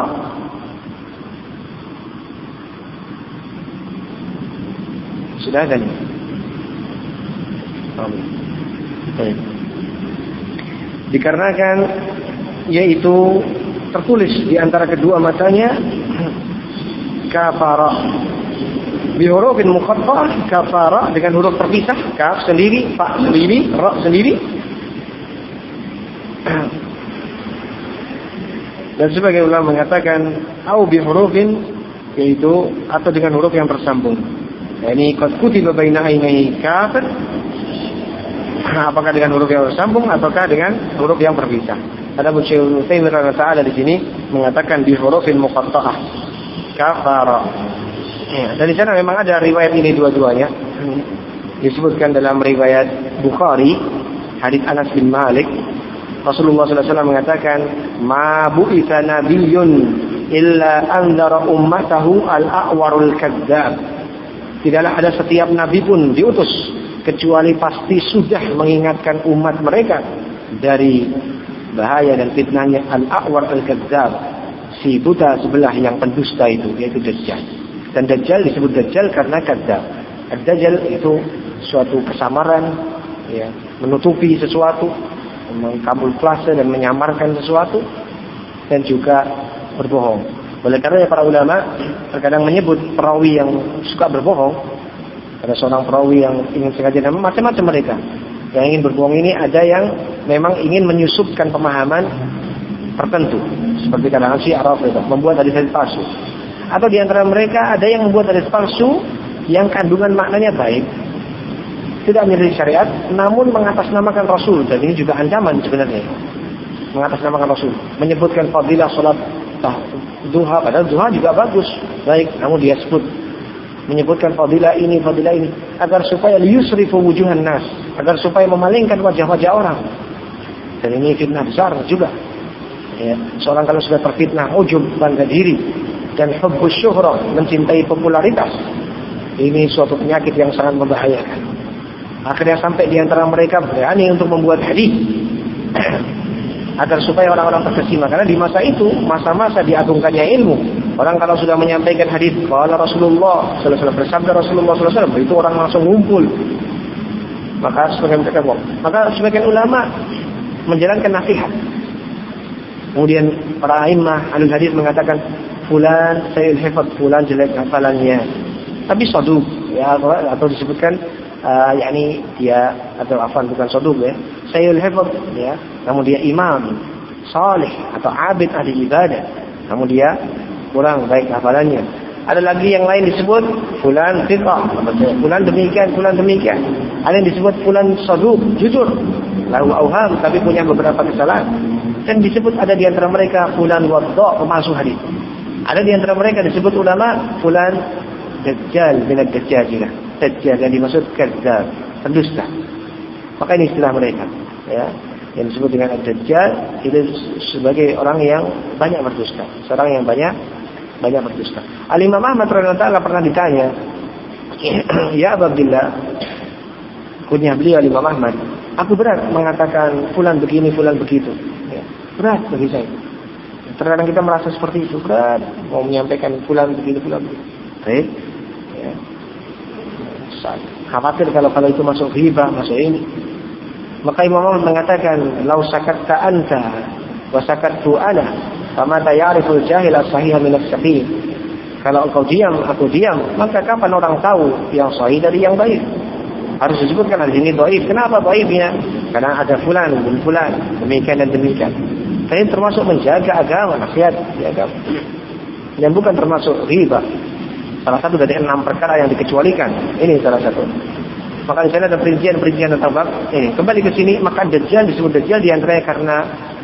Sudah ada nih. Baik. Dikarenakan yaitu tertulis di antara kedua matanya kafara bi hurufin muqatta'ah, kafara dengan huruf terpisah, kaf sendiri, fa sendiri, ra sendiri. Dan sebagian ulama mengatakan au bi hurufin, yaitu atau dengan huruf yang tersambung. Nah, ini qad kutiba baina ainaihi kafir. Apakah dengan huruf yang tersambung ataukah dengan huruf yang terpisah? Ada Syaikhul Utsaimin rahimahullah di sini mengatakan bi hurufin muqatta'ah kafara. Ya, dan di sana memang ada riwayat ini dua-duanya. Disebutkan dalam riwayat Bukhari, hadits Anas bin Malik, Rasulullah sallallahu alaihi wasallam mengatakan, "Ma bu'itsa nabiyyun illa anzara ummatahu al-a'warul kadzdzab." Tidaklah ada setiap nabi pun diutus kecuali pasti sudah mengingatkan umat mereka dari bahaya dan fitnahnya al-a'war al-kadzdzab, si buta sebelah yang pendusta itu, yaitu Dajjal. Dan Dajjal disebut Dajjal karena kadzdzab. Ad-Dajjal itu suatu kesamaran, ya, menutupi sesuatu, mengkamuflase dan menyamarkan sesuatu, dan juga berbohong. Oleh karena para ulama terkadang menyebut perawi yang suka berbohong. Ada seorang perawi yang ingin sengaja, macam-macam mereka. Yang ingin berbohong ini ada yang memang ingin menyusupkan pemahaman tertentu, seperti kalangan Syiah Rafidhah, membuat hadis-hadis palsu. Atau di antara mereka ada yang membuat hadis palsu yang kandungan maknanya baik, tidak menyelisih syariat, namun mengatasnamakan Rasul. Dan ini juga ancaman sebenarnya, mengatasnamakan Rasul, menyebutkan fadilah salat duha, padahal duha juga bagus, baik, namun dia sebut menyebutkan fadilah ini, fadilah ini, agar supaya liyusrifu wujuhan nas, agar supaya memalingkan wajah-wajah orang. Dan ini fitnah besar juga. Ya, seorang kalau sudah terfitnah ujub, bangga diri, dan hubbus syuhrah, mencintai popularitas, ini suatu penyakit yang sangat membahayakan. Akhirnya sampai di antara mereka berani untuk membuat hadis agar supaya orang-orang terkesima. Karena di masa itu, masa-masa diagungkannya ilmu. Orang kalau sudah menyampaikan hadis, qala Rasulullah sallallahu alaihi wasallam, bersabda Rasulullah sallallahu alaihi wasallam, itu orang langsung ngumpul. Maka sebagian mereka bohong. Maka sebagian ulama menjalankan nasihat. Kemudian para a'immah ahli hadis mengatakan, fulan sayul hifadz, fulan jelek hafalannya, tapi saduq, ya, atau disebutkan uh, yakni dia, atau afan bukan saduq, ya, sayul hifadz, ya, namun dia imam salih atau abid ahli ibadah, namun dia kurang baik hafalannya. Ada lagi yang lain disebut fulan thiqah, fulan demikian, fulan demikian. Ada yang disebut fulan saduq, jujur, lahu auham, tapi punya beberapa kesalahan. Dan disebut ada di antara mereka fulan wadda, pemalsu hadis. Ada di antara mereka disebut ulama fulan dajjal min ad-dajjajilah. Dajjal yang dimaksud kadzdzab, pendusta. Maka ini istilah mereka, ya. Yang disebut dengan ad-dajjal itu sebagai orang yang banyak berdusta, seorang yang banyak banyak berdusta. Al-Imam Ahmad radhiyallahu ta'ala pernah ditanya, ya Abdullah, kunyah beliau Imam Ahmad, aku berat mengatakan fulan begini, fulan begitu, ya, berat bagi saya. Terkadang kita merasa seperti itu, berat mau menyampaikan fulan begini, fulan begitu. Baik, ya. Khawatir kalau kalau itu masuk ghibah, masuk ini. Maka Imam Ahmad mengatakan, lau sakatta anta wa sakattu ana fama ta'riful jahil as-sahih min as-saqim. Kalau engkau diam, aku diam, maka kapan orang tahu yang sahih dari yang baik? Harus disebutkan di sini dhaif. Kenapa dhaifnya? Karena ada fulan dan fulan, demikian dan demikian. Tapi termasuk menjaga agama, nasihat di agama. Dan bukan termasuk riba. Salah satu dari enam perkara yang dikecualikan. Ini salah satu. Maka di sana ada perincian-perincian tentang bab ini. Kembali ke sini, maka Dajjal disebut Dajjal di antaranya karena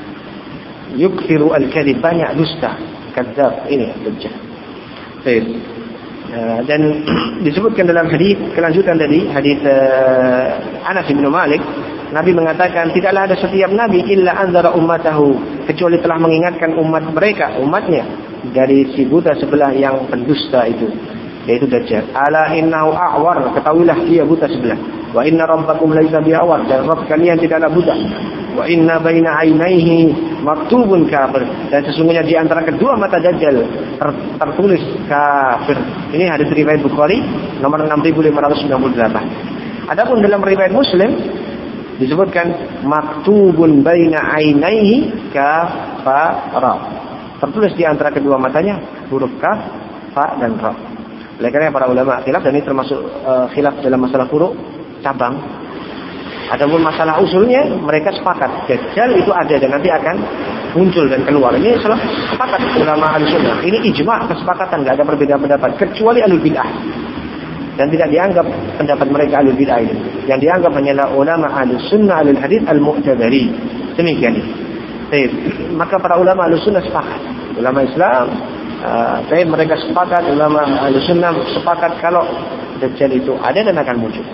yukthiru al-kadhib, banyak dusta, kadzdzab. Ini Dajjal. Baik. Uh, dan disebutkan dalam hadis kelanjutan dari hadis uh, Anas bin Malik, Nabi mengatakan tidaklah ada setiap nabi illa anzara ummatahu, kecuali telah mengingatkan umat mereka, umatnya dari si buta sebelah yang pendusta itu, yaitu Dajjal. Ala innahu a'war, ketahuilah dia buta sebelah. Wa inna rabbakum laisa bi'awar, dan Rabb kalian tidaklah buta. Wa inna baina ainaihi maktubun kafir, dan sesungguhnya di antara kedua mata Dajjal ter- tertulis kafir. Ini hadis riwayat Bukhari nomor enam ribu lima ratus sembilan puluh delapan. Adapun dalam riwayat Muslim disebutkan maktubun baina ainaihi kafara, tertulis di antara kedua matanya huruf kaf, fa dan ra. Oleh karena para ulama khilaf, dan ini termasuk uh, khilaf dalam masalah furu' cabang. Adapun masalah usulnya mereka sepakat Dajjal itu ada dan nanti akan muncul dan keluar. Ini salah sepakat ulama Ahlussunnah. Ini ijma', kesepakatan, enggak ada perbedaan pendapat kecuali Ahlul Bid'ah. Dan tidak dianggap pendapat mereka Ahlul Bid'ah itu. Yang dianggap hanyalah ulama Ahlussunnah Ahlul Hadits Al-Mu'tabari. Demikian. Baik. Maka para ulama Ahlussunnah sepakat. Ulama Islam uh, baik mereka sepakat, ulama Ahlussunnah sepakat kalau Dajjal itu ada dan akan muncul.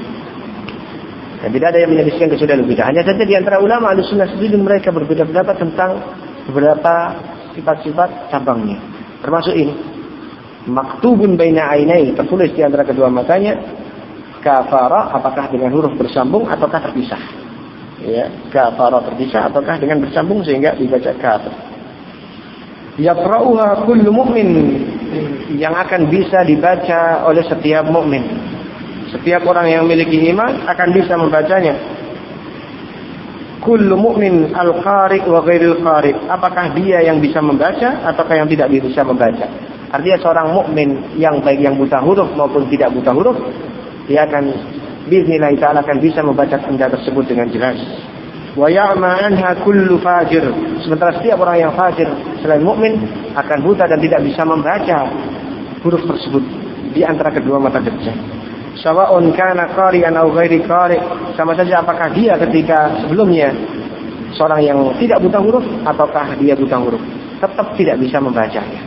Dan tidak ada yang menyelisihkan kecuali Ahlul Bid'ah. Hanya saja di antara ulama Ahlussunnah sendiri mereka berbeda pendapat tentang beberapa sifat-sifat cabangnya. Termasuk ini. Maktubun baina ainai, tertulis di antara kedua matanya. Kafara, apakah dengan huruf bersambung ataukah terpisah? Ya, kafara terpisah ataukah dengan bersambung sehingga dibaca kafir. Yaqra'uha kullu mu'min, yang akan bisa dibaca oleh setiap mukmin. Setiap orang yang memiliki iman akan bisa membacanya. Kullu mu'min al-qari' wa ghairil qari'. Apakah dia yang bisa membaca ataukah yang tidak bisa membaca? Artinya seorang mukmin yang baik yang buta huruf maupun tidak buta huruf, dia akan biiznillah ta'ala akan bisa membaca benda tersebut dengan jelas. Wa ya'ma anha kullu fajir. Sementara setiap orang yang fajir selain mukmin akan buta dan tidak bisa membaca huruf tersebut di antara kedua mata Dajjal. Sawa'un kana qari'an aw ghairi qari', sama saja apakah dia ketika sebelumnya seorang yang tidak buta huruf ataukah dia buta huruf, tetap tidak bisa membacanya.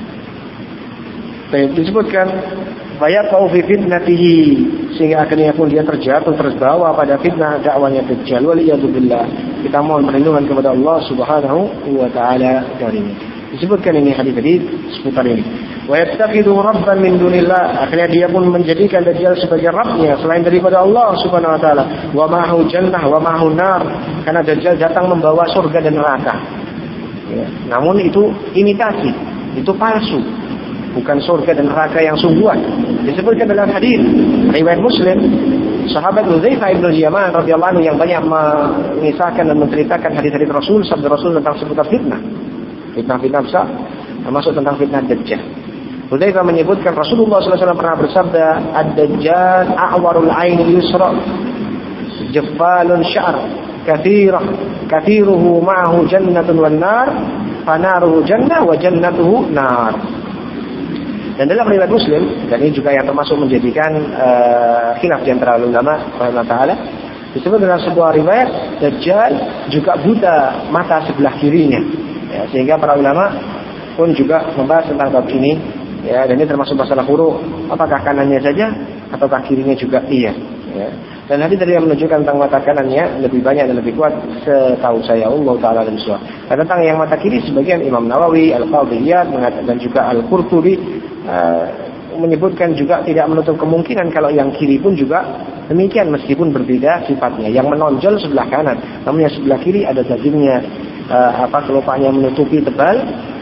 Baik, disebutkan fayaqau fi fitnatihi, sehingga akhirnya pun dia terjatuh terbawa pada fitnah dakwanya Dajjal. Waliyadzubillah. Kita mohon perlindungan kepada Allah Subhanahu wa taala darinya. Disebutkan ini hadis-hadis seputar ini. Wa yattakhidhu rabban min dunillah, akhirnya dia pun menjadikan Dajjal sebagai rabbnya selain daripada Allah Subhanahu wa taala. Wa ma'hu jannah wa ma'hu nar, karena Dajjal datang membawa surga dan neraka. Ya, namun itu imitasi, itu palsu. Bukan surga dan neraka yang sungguhan. Disebutkan dalam hadis riwayat Muslim, sahabat Hudzaifah bin Yaman radhiyallahu anhu yang banyak mengisahkan dan menceritakan hadis-hadis Rasul, sabda Rasul tentang seputar fitnah. Fitnah-fitnah besar, termasuk tentang fitnah Dajjal. Hudzaifah menyebutkan Rasulullah sallallahu alaihi wasallam pernah bersabda, "Ad-Dajjal a'warul 'aini yusra, jaffalun sya'r, katsirah, katsiruhu ma'ahu jannatun wan nar, fanaruhu jannah wa jannatuhu nar." Dan dalam riwayat Muslim, dan ini juga yang termasuk menjadikan uh, khilaf di antara ulama rahimahullah taala, disebut dalam sebuah riwayat Dajjal juga buta mata sebelah kirinya. Ya, sehingga para ulama pun juga membahas tentang bab ini, ya, dan ini termasuk masalah furu', apakah kanannya saja ataukah kirinya juga iya, ya. Dan hadis dari yang menunjukkan tentang mata kanannya lebih banyak dan lebih kuat setahu saya, Allah taala dan suah. Dan tentang yang mata kiri sebagian Imam Nawawi, Al-Qadhi Iyad dan juga Al-Qurtubi uh, menyebutkan juga tidak menutup kemungkinan kalau yang kiri pun juga demikian, meskipun berbeda sifatnya. Yang menonjol sebelah kanan, namun yang sebelah kiri ada dagingnya, uh, apa kelopaknya menutupi tebal,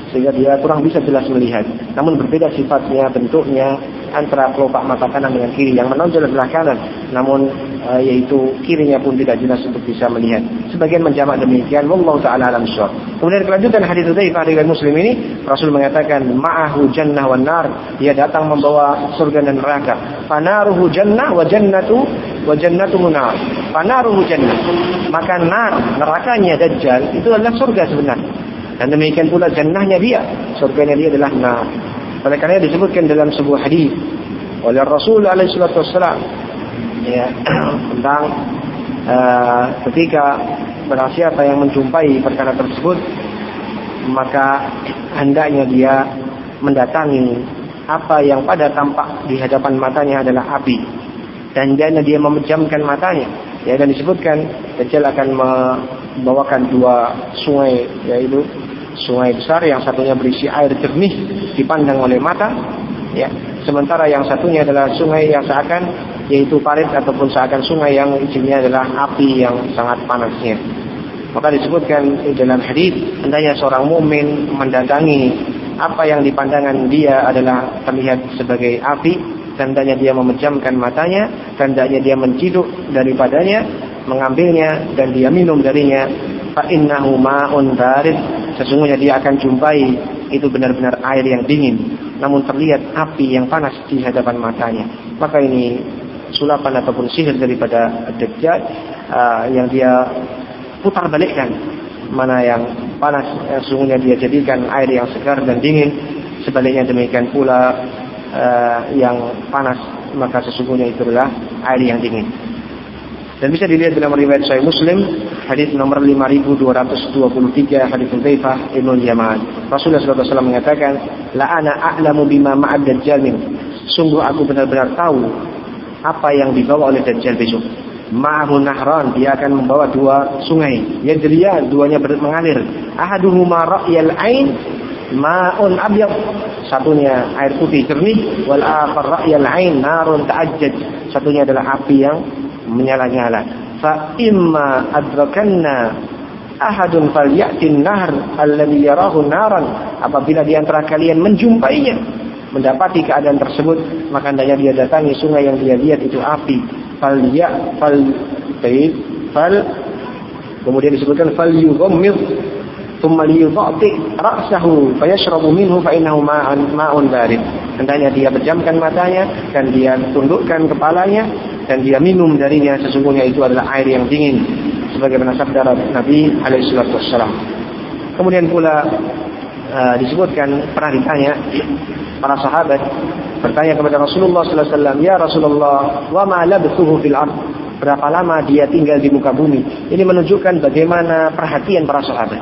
sehingga dia kurang bisa jelas melihat. Namun berbeda sifatnya, bentuknya antara kelopak mata kanan dengan kiri. Yang menonjol adalah kanan, namun e, yaitu kirinya pun tidak jelas untuk bisa melihat. Sebagian menjamak demikian. Wallahu ta'ala alam syarr. Kemudian kelanjutan hadis Hudzaifah riwayat Muslim ini, Rasul mengatakan ma'ahu jannah wan nar, dia datang membawa surga dan neraka. Fanaruhu jannah wa jannatu wa jannatuhu nar. Fanaruhu jannah, maka nar, nerakanya Dajjal itu adalah surga sebenarnya. Dan demikian pula jannahnya dia, surganya dia adalah nar. Oleh karena disebutkan dalam sebuah hadis oleh Rasul alaihi salatu wassalam, ya, tentang uh, ketika barang siapa yang menjumpai perkara tersebut, maka hendaknya dia mendatangi apa yang pada tampak di hadapan matanya adalah api, dan hendaknya dia memejamkan matanya. Ya, dan disebutkan Dajjal akan membawakan dua sungai, yaitu sungai besar, yang satunya berisi air jernih dipandang oleh mata, ya, sementara yang satunya adalah sungai yang seakan, yaitu parit ataupun seakan sungai yang isinya adalah api yang sangat panasnya. Maka disebutkan dalam hadis, hendaknya seorang mukmin mendatangi apa yang di pandangan dia adalah terlihat sebagai api, hendaknya dia memejamkan matanya, hendaknya dia menciduk daripadanya, mengambilnya dan dia minum darinya. Fa innahu ma'un barid, sesungguhnya dia akan jumpai itu benar-benar air yang dingin, namun terlihat api yang panas di hadapan matanya. Maka ini sulapan ataupun sihir daripada Dajjal, uh, yang dia putar balikkan, mana yang panas yang sesungguhnya dia jadikan air yang segar dan dingin, sebaliknya demikian pula uh, yang panas maka sesungguhnya itu adalah air yang dingin. Dan bisa dilihat dalam riwayat Sahih Muslim, hadis nomor lima ribu dua ratus dua puluh tiga, hadis Hudzaifah bin Yaman. Rasulullah shallallahu alaihi wasallam mengatakan, la ana a'lamu bima ma'ad Dajjal min. Sungguh aku benar-benar tahu apa yang dibawa oleh Dajjal besok. Ma'ahu nahran, dia akan membawa dua sungai. Yajriyan, duanya mengalir. Ahaduhuma ra'yal ain ma'un abyad, satunya air putih jernih, wal akhar ra'yal ain narun ta'ajjaj, satunya adalah api yang menyala-nyala. Fa imma adrakanna ahadun falyatin nahr alladhi yarahu naran, apabila di antara kalian menjumpainya, mendapati keadaan tersebut, maka hendaknya dia datangi sungai yang dia lihat itu api. Fal ya fal taib fal, kemudian disebutkan fal yughammid thumma liyudhati ra'sahu fayashrabu minhu fa innahu ma'un ma'un barid. Hendaknya dia pejamkan matanya dan dia tundukkan kepalanya dan dia minum darinya, sesungguhnya itu adalah air yang dingin, sebagaimana sabda Nabi alaihi salatu wassalam. Kemudian pula uh, disebutkan pernah ditanya para sahabat bertanya kepada Rasulullah sallallahu alaihi wasallam, ya Rasulullah, wa ma labthuhu fil ard, berapa lama dia tinggal di muka bumi? Ini menunjukkan bagaimana perhatian para sahabat.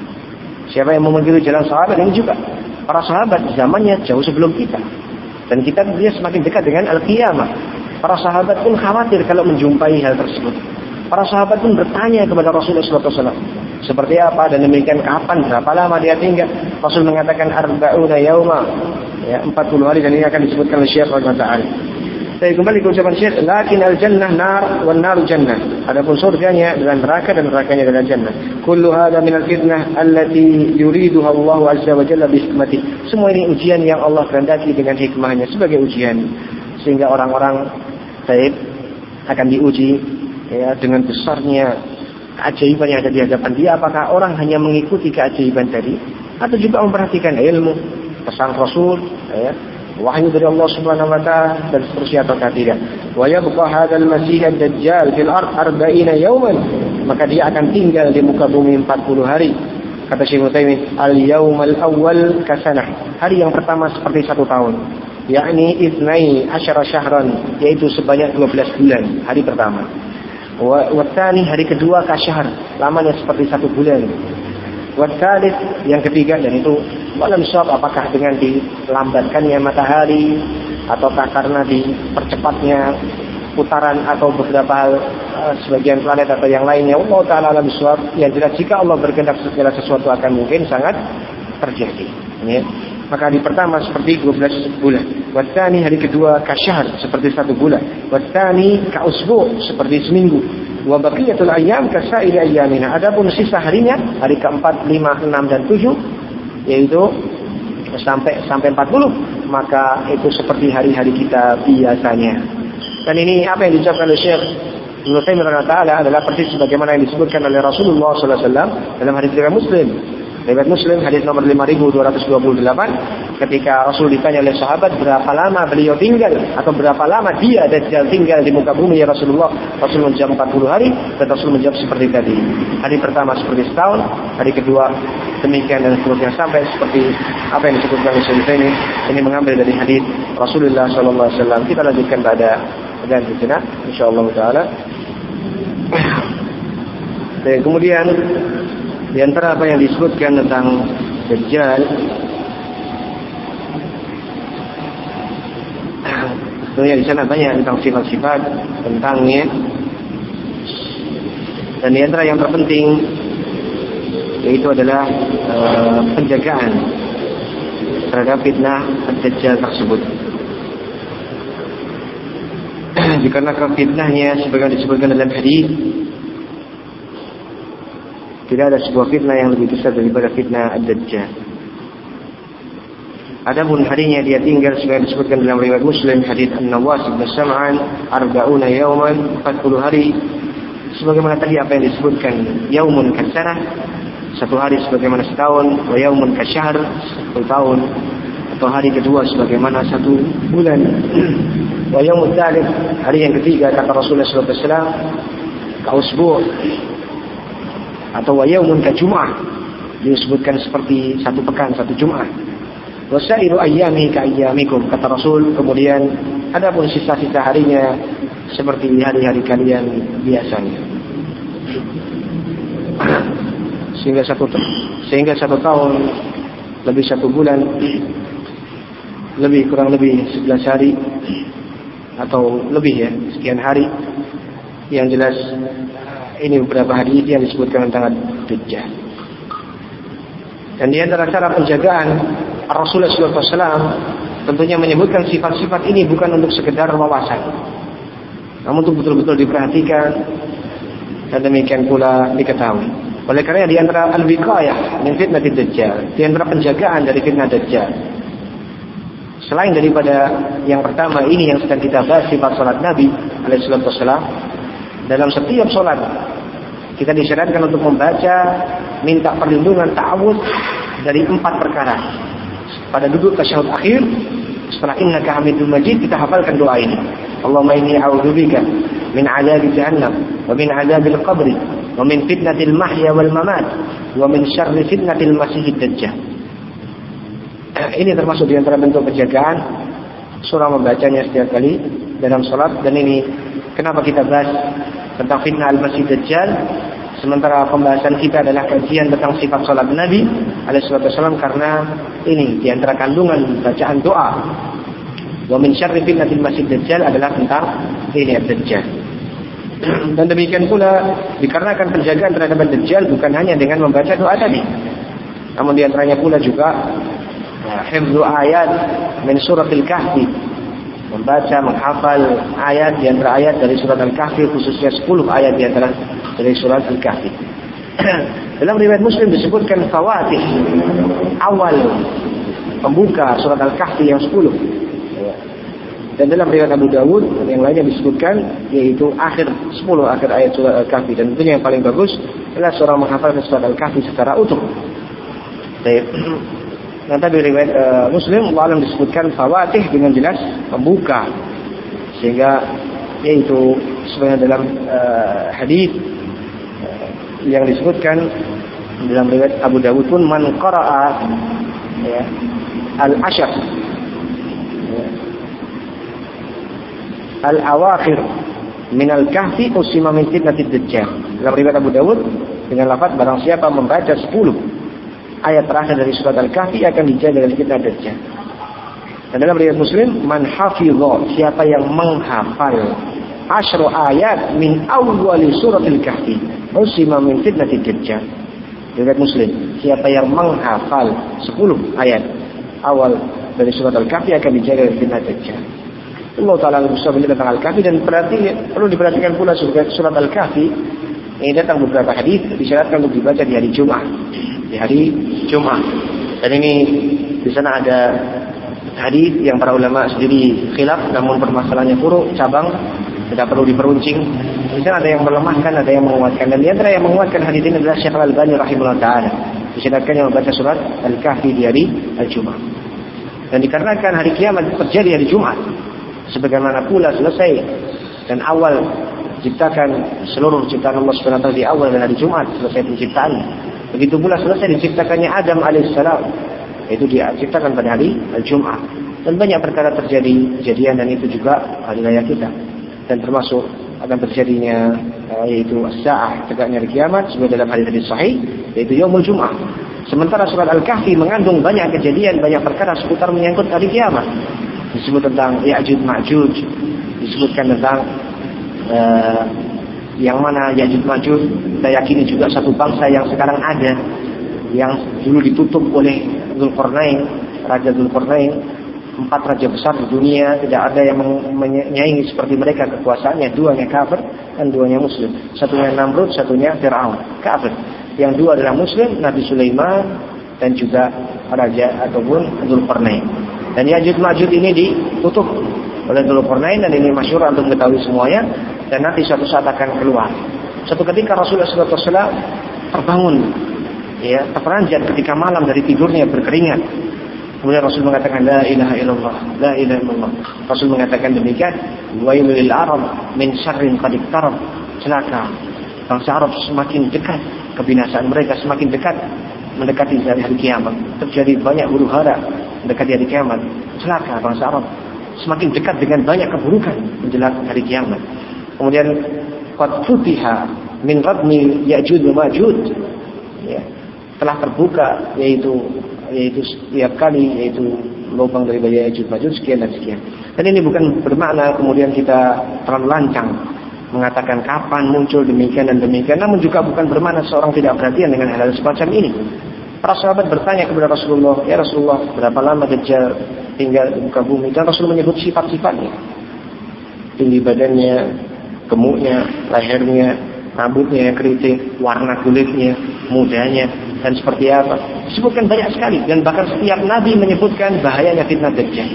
Siapa yang mengikuti jalan sahabat ini juga para sahabat zamannya jauh sebelum kita, dan kita dia semakin dekat dengan al-qiyamah. Para sahabat pun khawatir kalau menjumpai hal tersebut. Para sahabat pun bertanya kepada Rasulullah sallallahu alaihi wasallam, seperti apa dan demikian kapan, berapa lama dia tinggal. Rasul mengatakan arba'una yauma, ya, empat puluh hari, dan ini akan disebutkan oleh Syekh rahimahullah ta'ala. Saya kembali ke ucapan Syekh, lakin al-jannah nar wan naru jannah. Adapun surganya adalah neraka dan nerakanya adalah jannah. Kullu hadza min al-fitnah allati yuriduha Allah azza wa jalla bi hikmati. Semua ini ujian yang Allah kehendaki dengan hikmahnya sebagai ujian, sehingga orang-orang taib akan diuji, ya, dengan besarnya keajaiban yang ada di hadapan dia. Apakah orang hanya mengikuti keajaiban tadi, atau juga memperhatikan ilmu, pesan Rasul, ya, wahyu dari Allah Subhanahu wa taala dan seterusnya, atau tidak. Wa yabqa hadzal masih ad-dajjal fil ard arba'ina yawman, maka dia akan tinggal di muka bumi empat puluh hari. Kata Syekh Utsaimin, al-yawmal awwal kasanah, hari yang pertama seperti satu tahun, yakni ithnai asyara syahran, yaitu sebanyak dua belas bulan hari pertama. Wa tsani, hari kedua kasyahr, lamanya seperti satu bulan. Wa tsalits, yang ketiga, dan itu walam syab, apakah dengan dilambatkannya matahari ataukah karena dipercepatnya putaran atau beberapa hal, uh, sebagian planet atau yang lainnya. Allah taala alam syab. Yang jelas jika Allah berkehendak segala sesuatu akan mungkin sangat terjadi, ya. Maka hari pertama seperti dua belas bulan. Watsani, hari kedua kasyahr, seperti satu bulan. Watsani kausbu, seperti seminggu. Wa baqiyatul ayyam kasairi ayyamina. Adapun sisa harinya, hari keempat, lima, enam dan tujuh, yaitu sampai sampai empat puluh, maka itu seperti hari-hari kita biasanya. Dan ini apa yang diucapkan oleh Syekh Ibnu Taimiyah Ta'ala adalah persis sebagaimana yang disebutkan oleh Rasulullah sallallahu alaihi wasallam dalam hadis riwayat Muslim. Riwayat Muslim hadis nomor lima ribu dua ratus dua puluh delapan, ketika Rasul ditanya oleh sahabat berapa lama beliau tinggal atau berapa lama dia Dajjal tinggal di muka bumi ya Rasulullah, Rasul menjawab empat puluh hari, dan Rasul menjawab seperti tadi. Hari pertama seperti setahun, hari kedua demikian dan seterusnya sampai seperti apa yang disebutkan oleh Syekh ini. Ini mengambil dari hadis Rasulullah sallallahu alaihi wasallam. Kita lanjutkan pada dan sejenak insyaallah taala. Dan kemudian di antara apa yang disebutkan tentang Dajjal, tentunya di sana banyak tentang sifat-sifat tentangnya. Dan di antara yang terpenting yaitu adalah uh, penjagaan terhadap fitnah Dajjal tersebut. Dikarenakan fitnahnya sebagaimana disebutkan dalam hadis, tidak ada sebuah fitnah yang lebih besar daripada fitnah Ad-Dajjal. Adapun harinya dia tinggal sebagaimana disebutkan dalam riwayat Muslim hadis An-Nawas bin Sam'an arba'una yauman, empat puluh hari, sebagaimana tadi apa yang disebutkan yaumun kasanah, satu hari sebagaimana setahun, wa yaumun kasyahr, satu tahun, atau hari kedua sebagaimana satu bulan. Wa yaumut tsalits, hari yang ketiga kata Rasulullah sallallahu alaihi wasallam, ka usbu' atau wa yaumun ka jum'ah, disebutkan seperti satu pekan, satu Jumat. Wa sa'iru ayyami ka ayyamikum, kata Rasul. Kemudian ada pun sisa-sisa harinya seperti hari-hari kalian biasanya. Sehingga satu sehingga satu tahun lebih satu bulan lebih kurang lebih sebelas hari atau lebih ya, sekian hari. Yang jelas ini beberapa hadis yang disebutkan tentang Dajjal. Dan di antara cara penjagaan Rasulullah sallallahu alaihi wasallam tentunya menyebutkan sifat-sifat ini bukan untuk sekedar wawasan, namun untuk betul-betul diperhatikan dan demikian pula diketahui. Oleh karena di antara al-wiqayah min fitnatid Dajjal, di antara penjagaan dari fitnah Dajjal, selain daripada yang pertama ini yang sedang kita bahas, sifat salat Nabi alaihi salatu wasallam, dalam setiap salat kita disyaratkan untuk membaca minta perlindungan ta'awudz dari empat perkara. Pada duduk tasyahud akhir, setelah innaka hamidul majid, kita hafalkan doa ini. Allahumma inni a'udzubika min 'adzabi jahannam wa min 'adzabil qabri wa min fitnatil mahya wal mamat wa min syarri fitnatil masiihid dajjal. Ini termasuk di antara bentuk penjagaan, surah membacanya setiap kali dalam salat. Dan ini kenapa kita bahas tentang fitnah al-Masih Dajjal, sementara pembahasan kita adalah kajian tentang sifat salat Nabi alaihi wasallam, karena ini di antara kandungan bacaan doa. Wa min syarri fitnatil Masih Dajjal adalah tentang ini Dajjal. Dan demikian pula dikarenakan penjagaan terhadap Dajjal bukan hanya dengan membaca doa tadi, namun di antaranya pula juga hifdzu ayat min suratil kahfi, membaca, menghafal ayat di antara ayat dari surat Al-Kahfi, khususnya sepuluh ayat di antara dari surat Al-Kahfi. Dalam riwayat Muslim disebutkan fawatih, awal pembuka surat Al-Kahfi yang sepuluh. Dan dalam riwayat Abu Dawud yang lainnya disebutkan yaitu akhir sepuluh akhir ayat surat Al-Kahfi. Dan tentunya yang paling bagus adalah seorang menghafal surat Al-Kahfi secara utuh. Baik. Nah, tadi riwayat uh, Muslim Allah disebutkan fawatih dengan jelas pembuka, sehingga yaitu sebenarnya dalam uh, hadis uh, yang disebutkan dalam riwayat Abu Dawud pun man qara'a ya, al-ashr ya, al-awakhir min al-kahfi usima min fitnatid dajjal. Dalam riwayat Abu Dawud dengan lafaz barang siapa membaca sepuluh ayat terakhir dari surat Al-Kahfi akan dijaga dari fitnah Dajjal. Dan dalam riwayat Muslim, man hafidha, siapa yang menghafal asyru ayat min awwali suratil Kahfi usima min fitnatid Dajjal. Riwayat Muslim, siapa yang menghafal sepuluh ayat awal dari surat Al-Kahfi akan dijaga dari fitnah Dajjal. Allah Ta'ala al-Mustafa tentang Al-Kahfi. Dan perhati, perlu diperhatikan pula surat Al-Kahfi ini datang beberapa hadis disyaratkan untuk dibaca di hari Jumat. Di hari Jumat. Dan ini di sana ada hadis yang para ulama sendiri khilaf, namun permasalahannya furu, cabang, tidak perlu diperuncing. Di sana ada yang melemahkan, ada yang menguatkan. Dan di antara yang menguatkan hadis ini adalah Syekh Al-Albani rahimahullah taala. Disyariatkan yang membaca surat Al-Kahfi di hari Al-Jum'ah. Dan dikarenakan hari kiamat terjadi hari Jumat, sebagaimana pula selesai dan awal ciptakan seluruh ciptaan Allah Subhanahu wa taala di awal dari hari Jumat, selesai penciptaannya. Begitu pula selesai diciptakannya Adam alaihissalam, itu dia ciptakan pada hari Al-Jum'ah. Dan banyak perkara terjadi kejadian, dan itu juga hari raya kita. Dan termasuk akan terjadinya yaitu as-sa'ah, tegaknya hari kiamat, sesuai dalam hadis sahih, yaitu yaumul Jum'ah. Sementara surat Al-Kahfi mengandung banyak kejadian, banyak perkara seputar menyangkut hari kiamat. Disebut tentang Ya'juj Ma'juj, disebutkan tentang uh, yang mana Ya'juj Ma'juj kita yakini juga satu bangsa yang sekarang ada, yang dulu ditutup oleh Dzulqarnain, Raja Dzulqarnain. Empat raja besar di dunia, tidak ada yang menyaingi seperti mereka kekuasaannya. Duanya kafir dan duanya muslim. Satunya Namrud, satunya Fir'aun, kafir. Yang dua adalah muslim, Nabi Sulaiman dan juga raja ataupun Dzulqarnain. Dan Ya'juj Ma'juj ini ditutup oleh Dzulqarnain, dan ini masyhur untuk mengetahui semuanya. Dan nanti suatu saat akan keluar. Suatu ketika Rasulullah shallallahu alaihi wasallam terbangun, ya, terperanjat ketika malam dari tidurnya berkeringat. Kemudian Rasul mengatakan la ilaha illallah, la ilaha illallah. Rasul mengatakan demikian, wailul lil arab min syarrin qad iqtarab. Celaka bangsa Arab, semakin dekat kebinasaan mereka, semakin dekat mendekati dari hari kiamat. Terjadi banyak huru-hara mendekati hari kiamat. Celaka bangsa Arab, semakin dekat dengan banyak keburukan menjelang hari kiamat. Kemudian qad futiha min radmi Ya'juj wa Ma'juj. Ya, telah terbuka yaitu yaitu setiap kali yaitu lubang dari Ya'juj Ma'juj sekian dan sekian. Dan ini bukan bermakna kemudian kita terlalu lancang mengatakan kapan muncul demikian dan demikian, namun juga bukan bermakna seorang tidak perhatian dengan hal-hal semacam ini. Para sahabat bertanya kepada Rasulullah, ya Rasulullah, berapa lama Dajjal tinggal di muka bumi? Dan Rasul menyebut sifat-sifatnya, tinggi badannya, gemuknya, lehernya, rambutnya yang keriting, warna kulitnya, mudanya, dan seperti apa. Disebutkan banyak sekali, dan bahkan setiap nabi menyebutkan bahayanya fitnah Dajjal.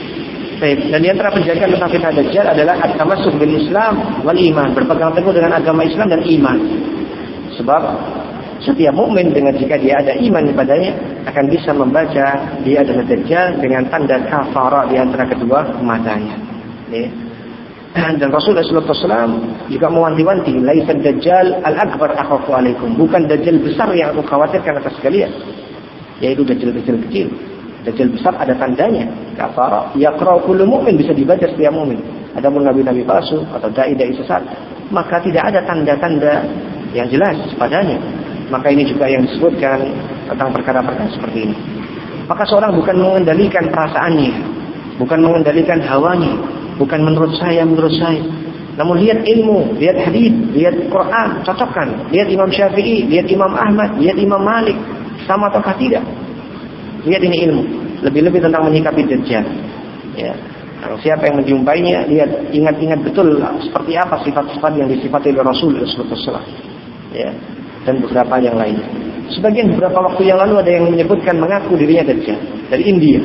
Baik, dan di antara penjagaan tentang fitnah Dajjal adalah at-tamassuk bil Islam wal iman, berpegang teguh dengan agama Islam dan iman. Sebab setiap mukmin dengan jika dia ada iman kepadanya akan bisa membaca dia adalah Dajjal dengan tanda kafara di antara kedua matanya. Ya. Dan Rasulullah shallallahu alaihi wasallam juga mewanti-wanti, laisa Dajjal al-akbar akhafu alaikum, bukan Dajjal besar yang aku khawatirkan atas kalian, yaitu Dajjal-Dajjal kecil. Dajjal besar ada tandanya, kafara, yaqra'u kullu mu'min, bisa dibaca setiap mukmin. Adapun nabi-nabi palsu atau dai-dai sesat, maka tidak ada tanda-tanda yang jelas padanya. Maka ini juga yang disebutkan tentang perkara-perkara seperti ini. Maka seorang bukan mengendalikan perasaannya, bukan mengendalikan hawanya, bukan menurut saya, menurut saya. Namun lihat ilmu, lihat hadis, lihat Quran, cocokkan. Lihat Imam Syafi'i, lihat Imam Ahmad, lihat Imam Malik, sama ataukah tidak? Lihat ini ilmu. Lebih-lebih tentang menyikapi Dajjal. Ya. Kalau siapa yang menjumpainya, lihat, ingat-ingat betul seperti apa sifat-sifat yang disifati oleh Rasul sallallahu alaihi wasallam. Ya. Dan beberapa yang lainnya. Sebagian beberapa waktu yang lalu ada yang menyebutkan mengaku dirinya Dajjal dari India.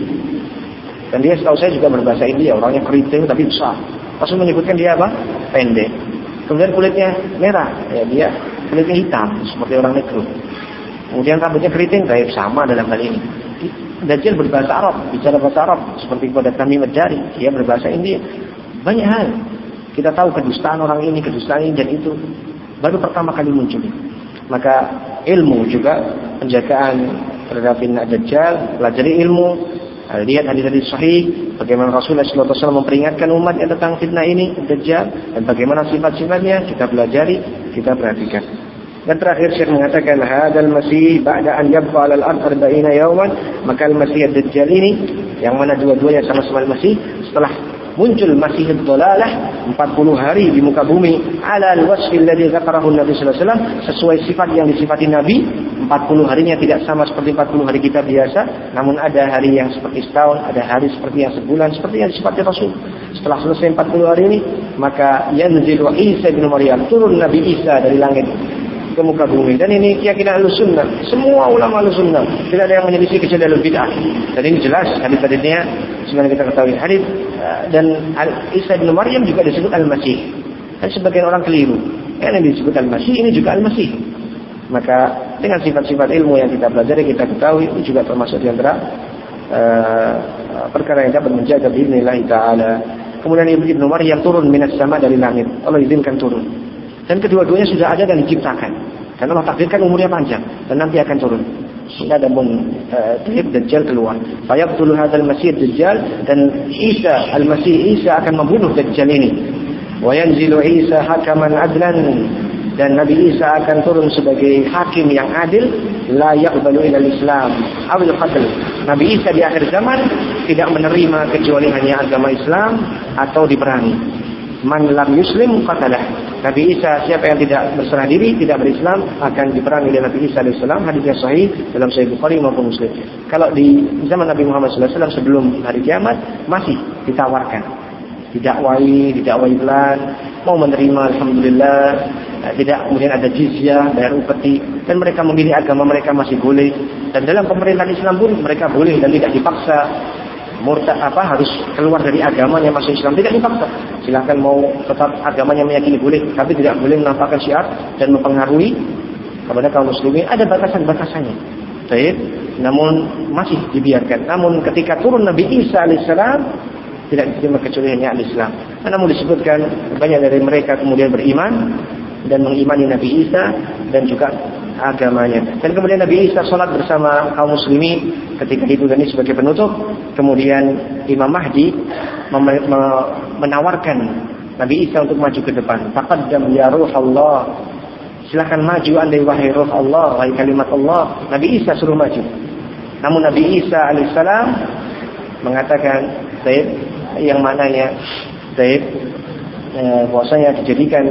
Dan dia setahu saya juga berbahasa India, orangnya keriting tapi besar. Rasul menyebutkan dia apa? Pendek. Kemudian kulitnya merah, ya dia kulitnya hitam seperti orang negro. Kemudian rambutnya keriting, kayak sama dalam hal ini. Dajjal berbahasa Arab, bicara bahasa Arab seperti kepada kami Medjari, dia berbahasa India. Banyak hal. Kita tahu kedustaan orang ini, kedustaan ini dan itu baru pertama kali muncul. Maka ilmu juga penjagaan terhadap fitnah Dajjal, pelajari ilmu, lihat hadis-hadis sahih, bagaimana Rasulullah shallallahu alaihi wasallam memperingatkan umatnya tentang fitnah ini, Dajjal, dan bagaimana sifat-sifatnya, kita pelajari, kita perhatikan. Dan terakhir Syekh mengatakan, hadal masih ba'da an yabqa 'alal ard arba'ina yawman, maka al-masih ad-Dajjal ini, yang mana dua-duanya sama-sama masih, setelah muncul masih ad-dalalah empat puluh hari di muka bumi, 'ala al-wasfi alladhi dzakarahu Nabi sallallahu alaihi wasallam, sesuai sifat yang disifati Nabi. Empat puluh harinya tidak sama seperti empat puluh hari kita biasa, namun ada hari yang seperti setahun, ada hari seperti yang sebulan, seperti yang disifati Rasul. Setelah selesai empat puluh hari ini, maka yanzilu Isa bin Maryam, turun Nabi Isa dari langit. ke muka bumi. Dan ini keyakinan Ahlussunnah. Semua ulama Ahlussunnah tidak ada yang menyelisih kecuali Ahlul Bid'ah. Dan ini jelas hadis-hadisnya sebenarnya kita ketahui hadis dan Isa bin Maryam juga disebut Al-Masih. Dan sebagian orang keliru. Yang disebut Al-Masih ini juga Al-Masih. Maka dengan sifat-sifat ilmu yang kita pelajari, kita ketahui itu juga termasuk di antara uh, perkara yang dapat menjaga bi'idznillah ta'ala. Kemudian Ibnu Maryam turun minas sama dari langit. Allah izinkan turun. Dan kedua-duanya sudah ada dan diciptakan. Dan Allah takdirkan umurnya panjang dan nanti akan turun. Sehingga ada pun Taib Dajjal keluar. Fayaqtulu hadzal Masih Dajjal, dan Isa Al-Masih Isa akan membunuh Dajjal ini. Wa yanzilu Isa hakaman adlan, dan Nabi Isa akan turun sebagai hakim yang adil, la yaqbalu ila al-Islam awil qatl. Nabi Isa di akhir zaman tidak menerima kecuali hanya agama Islam atau diperangi. Man lam yuslim qatalah. Nabi Isa, siapa yang tidak berserah diri, tidak berislam, akan diperangi oleh Nabi Isa alaihi salam. Hadisnya sahih dalam Sahih Bukhari maupun Muslim. Kalau di zaman Nabi Muhammad sallallahu alaihi wasallam sebelum hari kiamat masih ditawarkan, didakwai, didakwai pelan, mau menerima alhamdulillah, tidak kemudian ada jizyah, bayar upeti, dan mereka memilih agama mereka masih boleh. Dan dalam pemerintahan Islam pun mereka boleh dan tidak dipaksa. Murtad apa harus keluar dari agamanya masuk Islam, tidak dipaksa. Silakan mau tetap agamanya meyakini boleh, tapi tidak boleh menampakkan syiar dan mempengaruhi kepada kaum muslimin. Ada batasan-batasannya. Baik, namun masih dibiarkan. Namun ketika turun Nabi Isa alaihissalam tidak diterima kecuali hanya al-Islam. Namun disebutkan banyak dari mereka kemudian beriman dan mengimani Nabi Isa dan juga agamanya. Dan kemudian Nabi Isa sholat bersama kaum muslimin ketika itu, dan ini sebagai penutup. Kemudian Imam Mahdi mem- me- menawarkan Nabi Isa untuk maju ke depan. Taqaddam ya ruh Allah, silakan maju andai wahai ruh Allah, wahai kalimat Allah. Nabi Isa suruh maju. Namun Nabi Isa alaihissalam mengatakan, Zaid, yang mananya Zaid, eh, bahwasanya dijadikan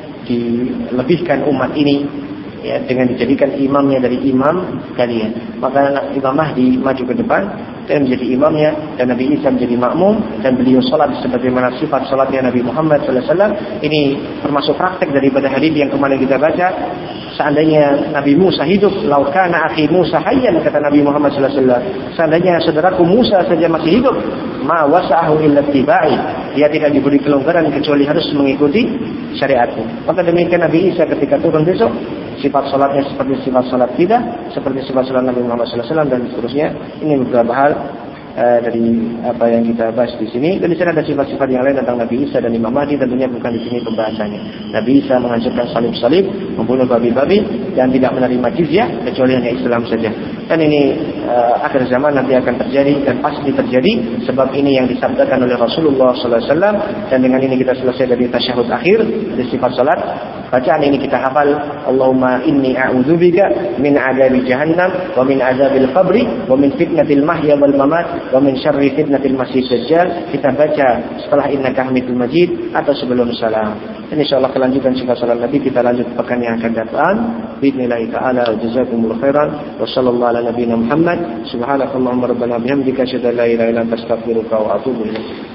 dilebihkan umat ini ya, dengan dijadikan imamnya dari imam kalian. Maka Imam Mahdi maju ke depan dan menjadi imamnya, dan Nabi Isa menjadi makmum, dan beliau salat sebagaimana sifat salatnya Nabi Muhammad sallallahu alaihi wasallam. Ini termasuk praktek daripada hadis yang kemarin kita baca. Seandainya Nabi Musa hidup, lau kana akhi Musa hayyan, kata Nabi Muhammad sallallahu alaihi wasallam, seandainya saudaraku Musa saja masih hidup, ma wasa'ahu illa tibai, dia tidak diberi kelonggaran kecuali harus mengikuti syariatku. Maka demikian Nabi Isa ketika turun besok, sifat salatnya seperti sifat salat kita, seperti sifat salat Nabi Muhammad sallallahu alaihi wasallam, dan seterusnya. Ini beberapa hal uh, dari apa yang kita bahas di sini. Dan di sana ada sifat-sifat yang lain tentang Nabi Isa dan Imam Mahdi, tentunya bukan di sini pembahasannya. Nabi Isa menghancurkan salib-salib, membunuh babi-babi, dan tidak menerima jizyah kecuali hanya Islam saja. Dan ini uh, akhir zaman nanti akan terjadi dan pasti terjadi, sebab ini yang disabdakan oleh Rasulullah sallallahu alaihi wasallam. Dan dengan ini kita selesai dari tasyahud akhir, dari sifat salat. Bacaan ini kita hafal, Allahumma inni a'udzubika min adzabi jahannam wa min adzabil qabri wa min fitnatil mahya wal mamat wa min syarri fitnatil masiihid dajjal. Kita baca setelah innaka hamidul majid atau sebelum salam. Dan insyaallah kelanjutan sifat salat Nabi kita lanjut pekan yang akan datang. Bismillah taala, jazakumullahu khairan. Wa sallallahu ala nabiyina Muhammad. Subhanakallahumma rabbana bihamdika asyhadu an la ilaha illa anta astaghfiruka wa atubu ilaik.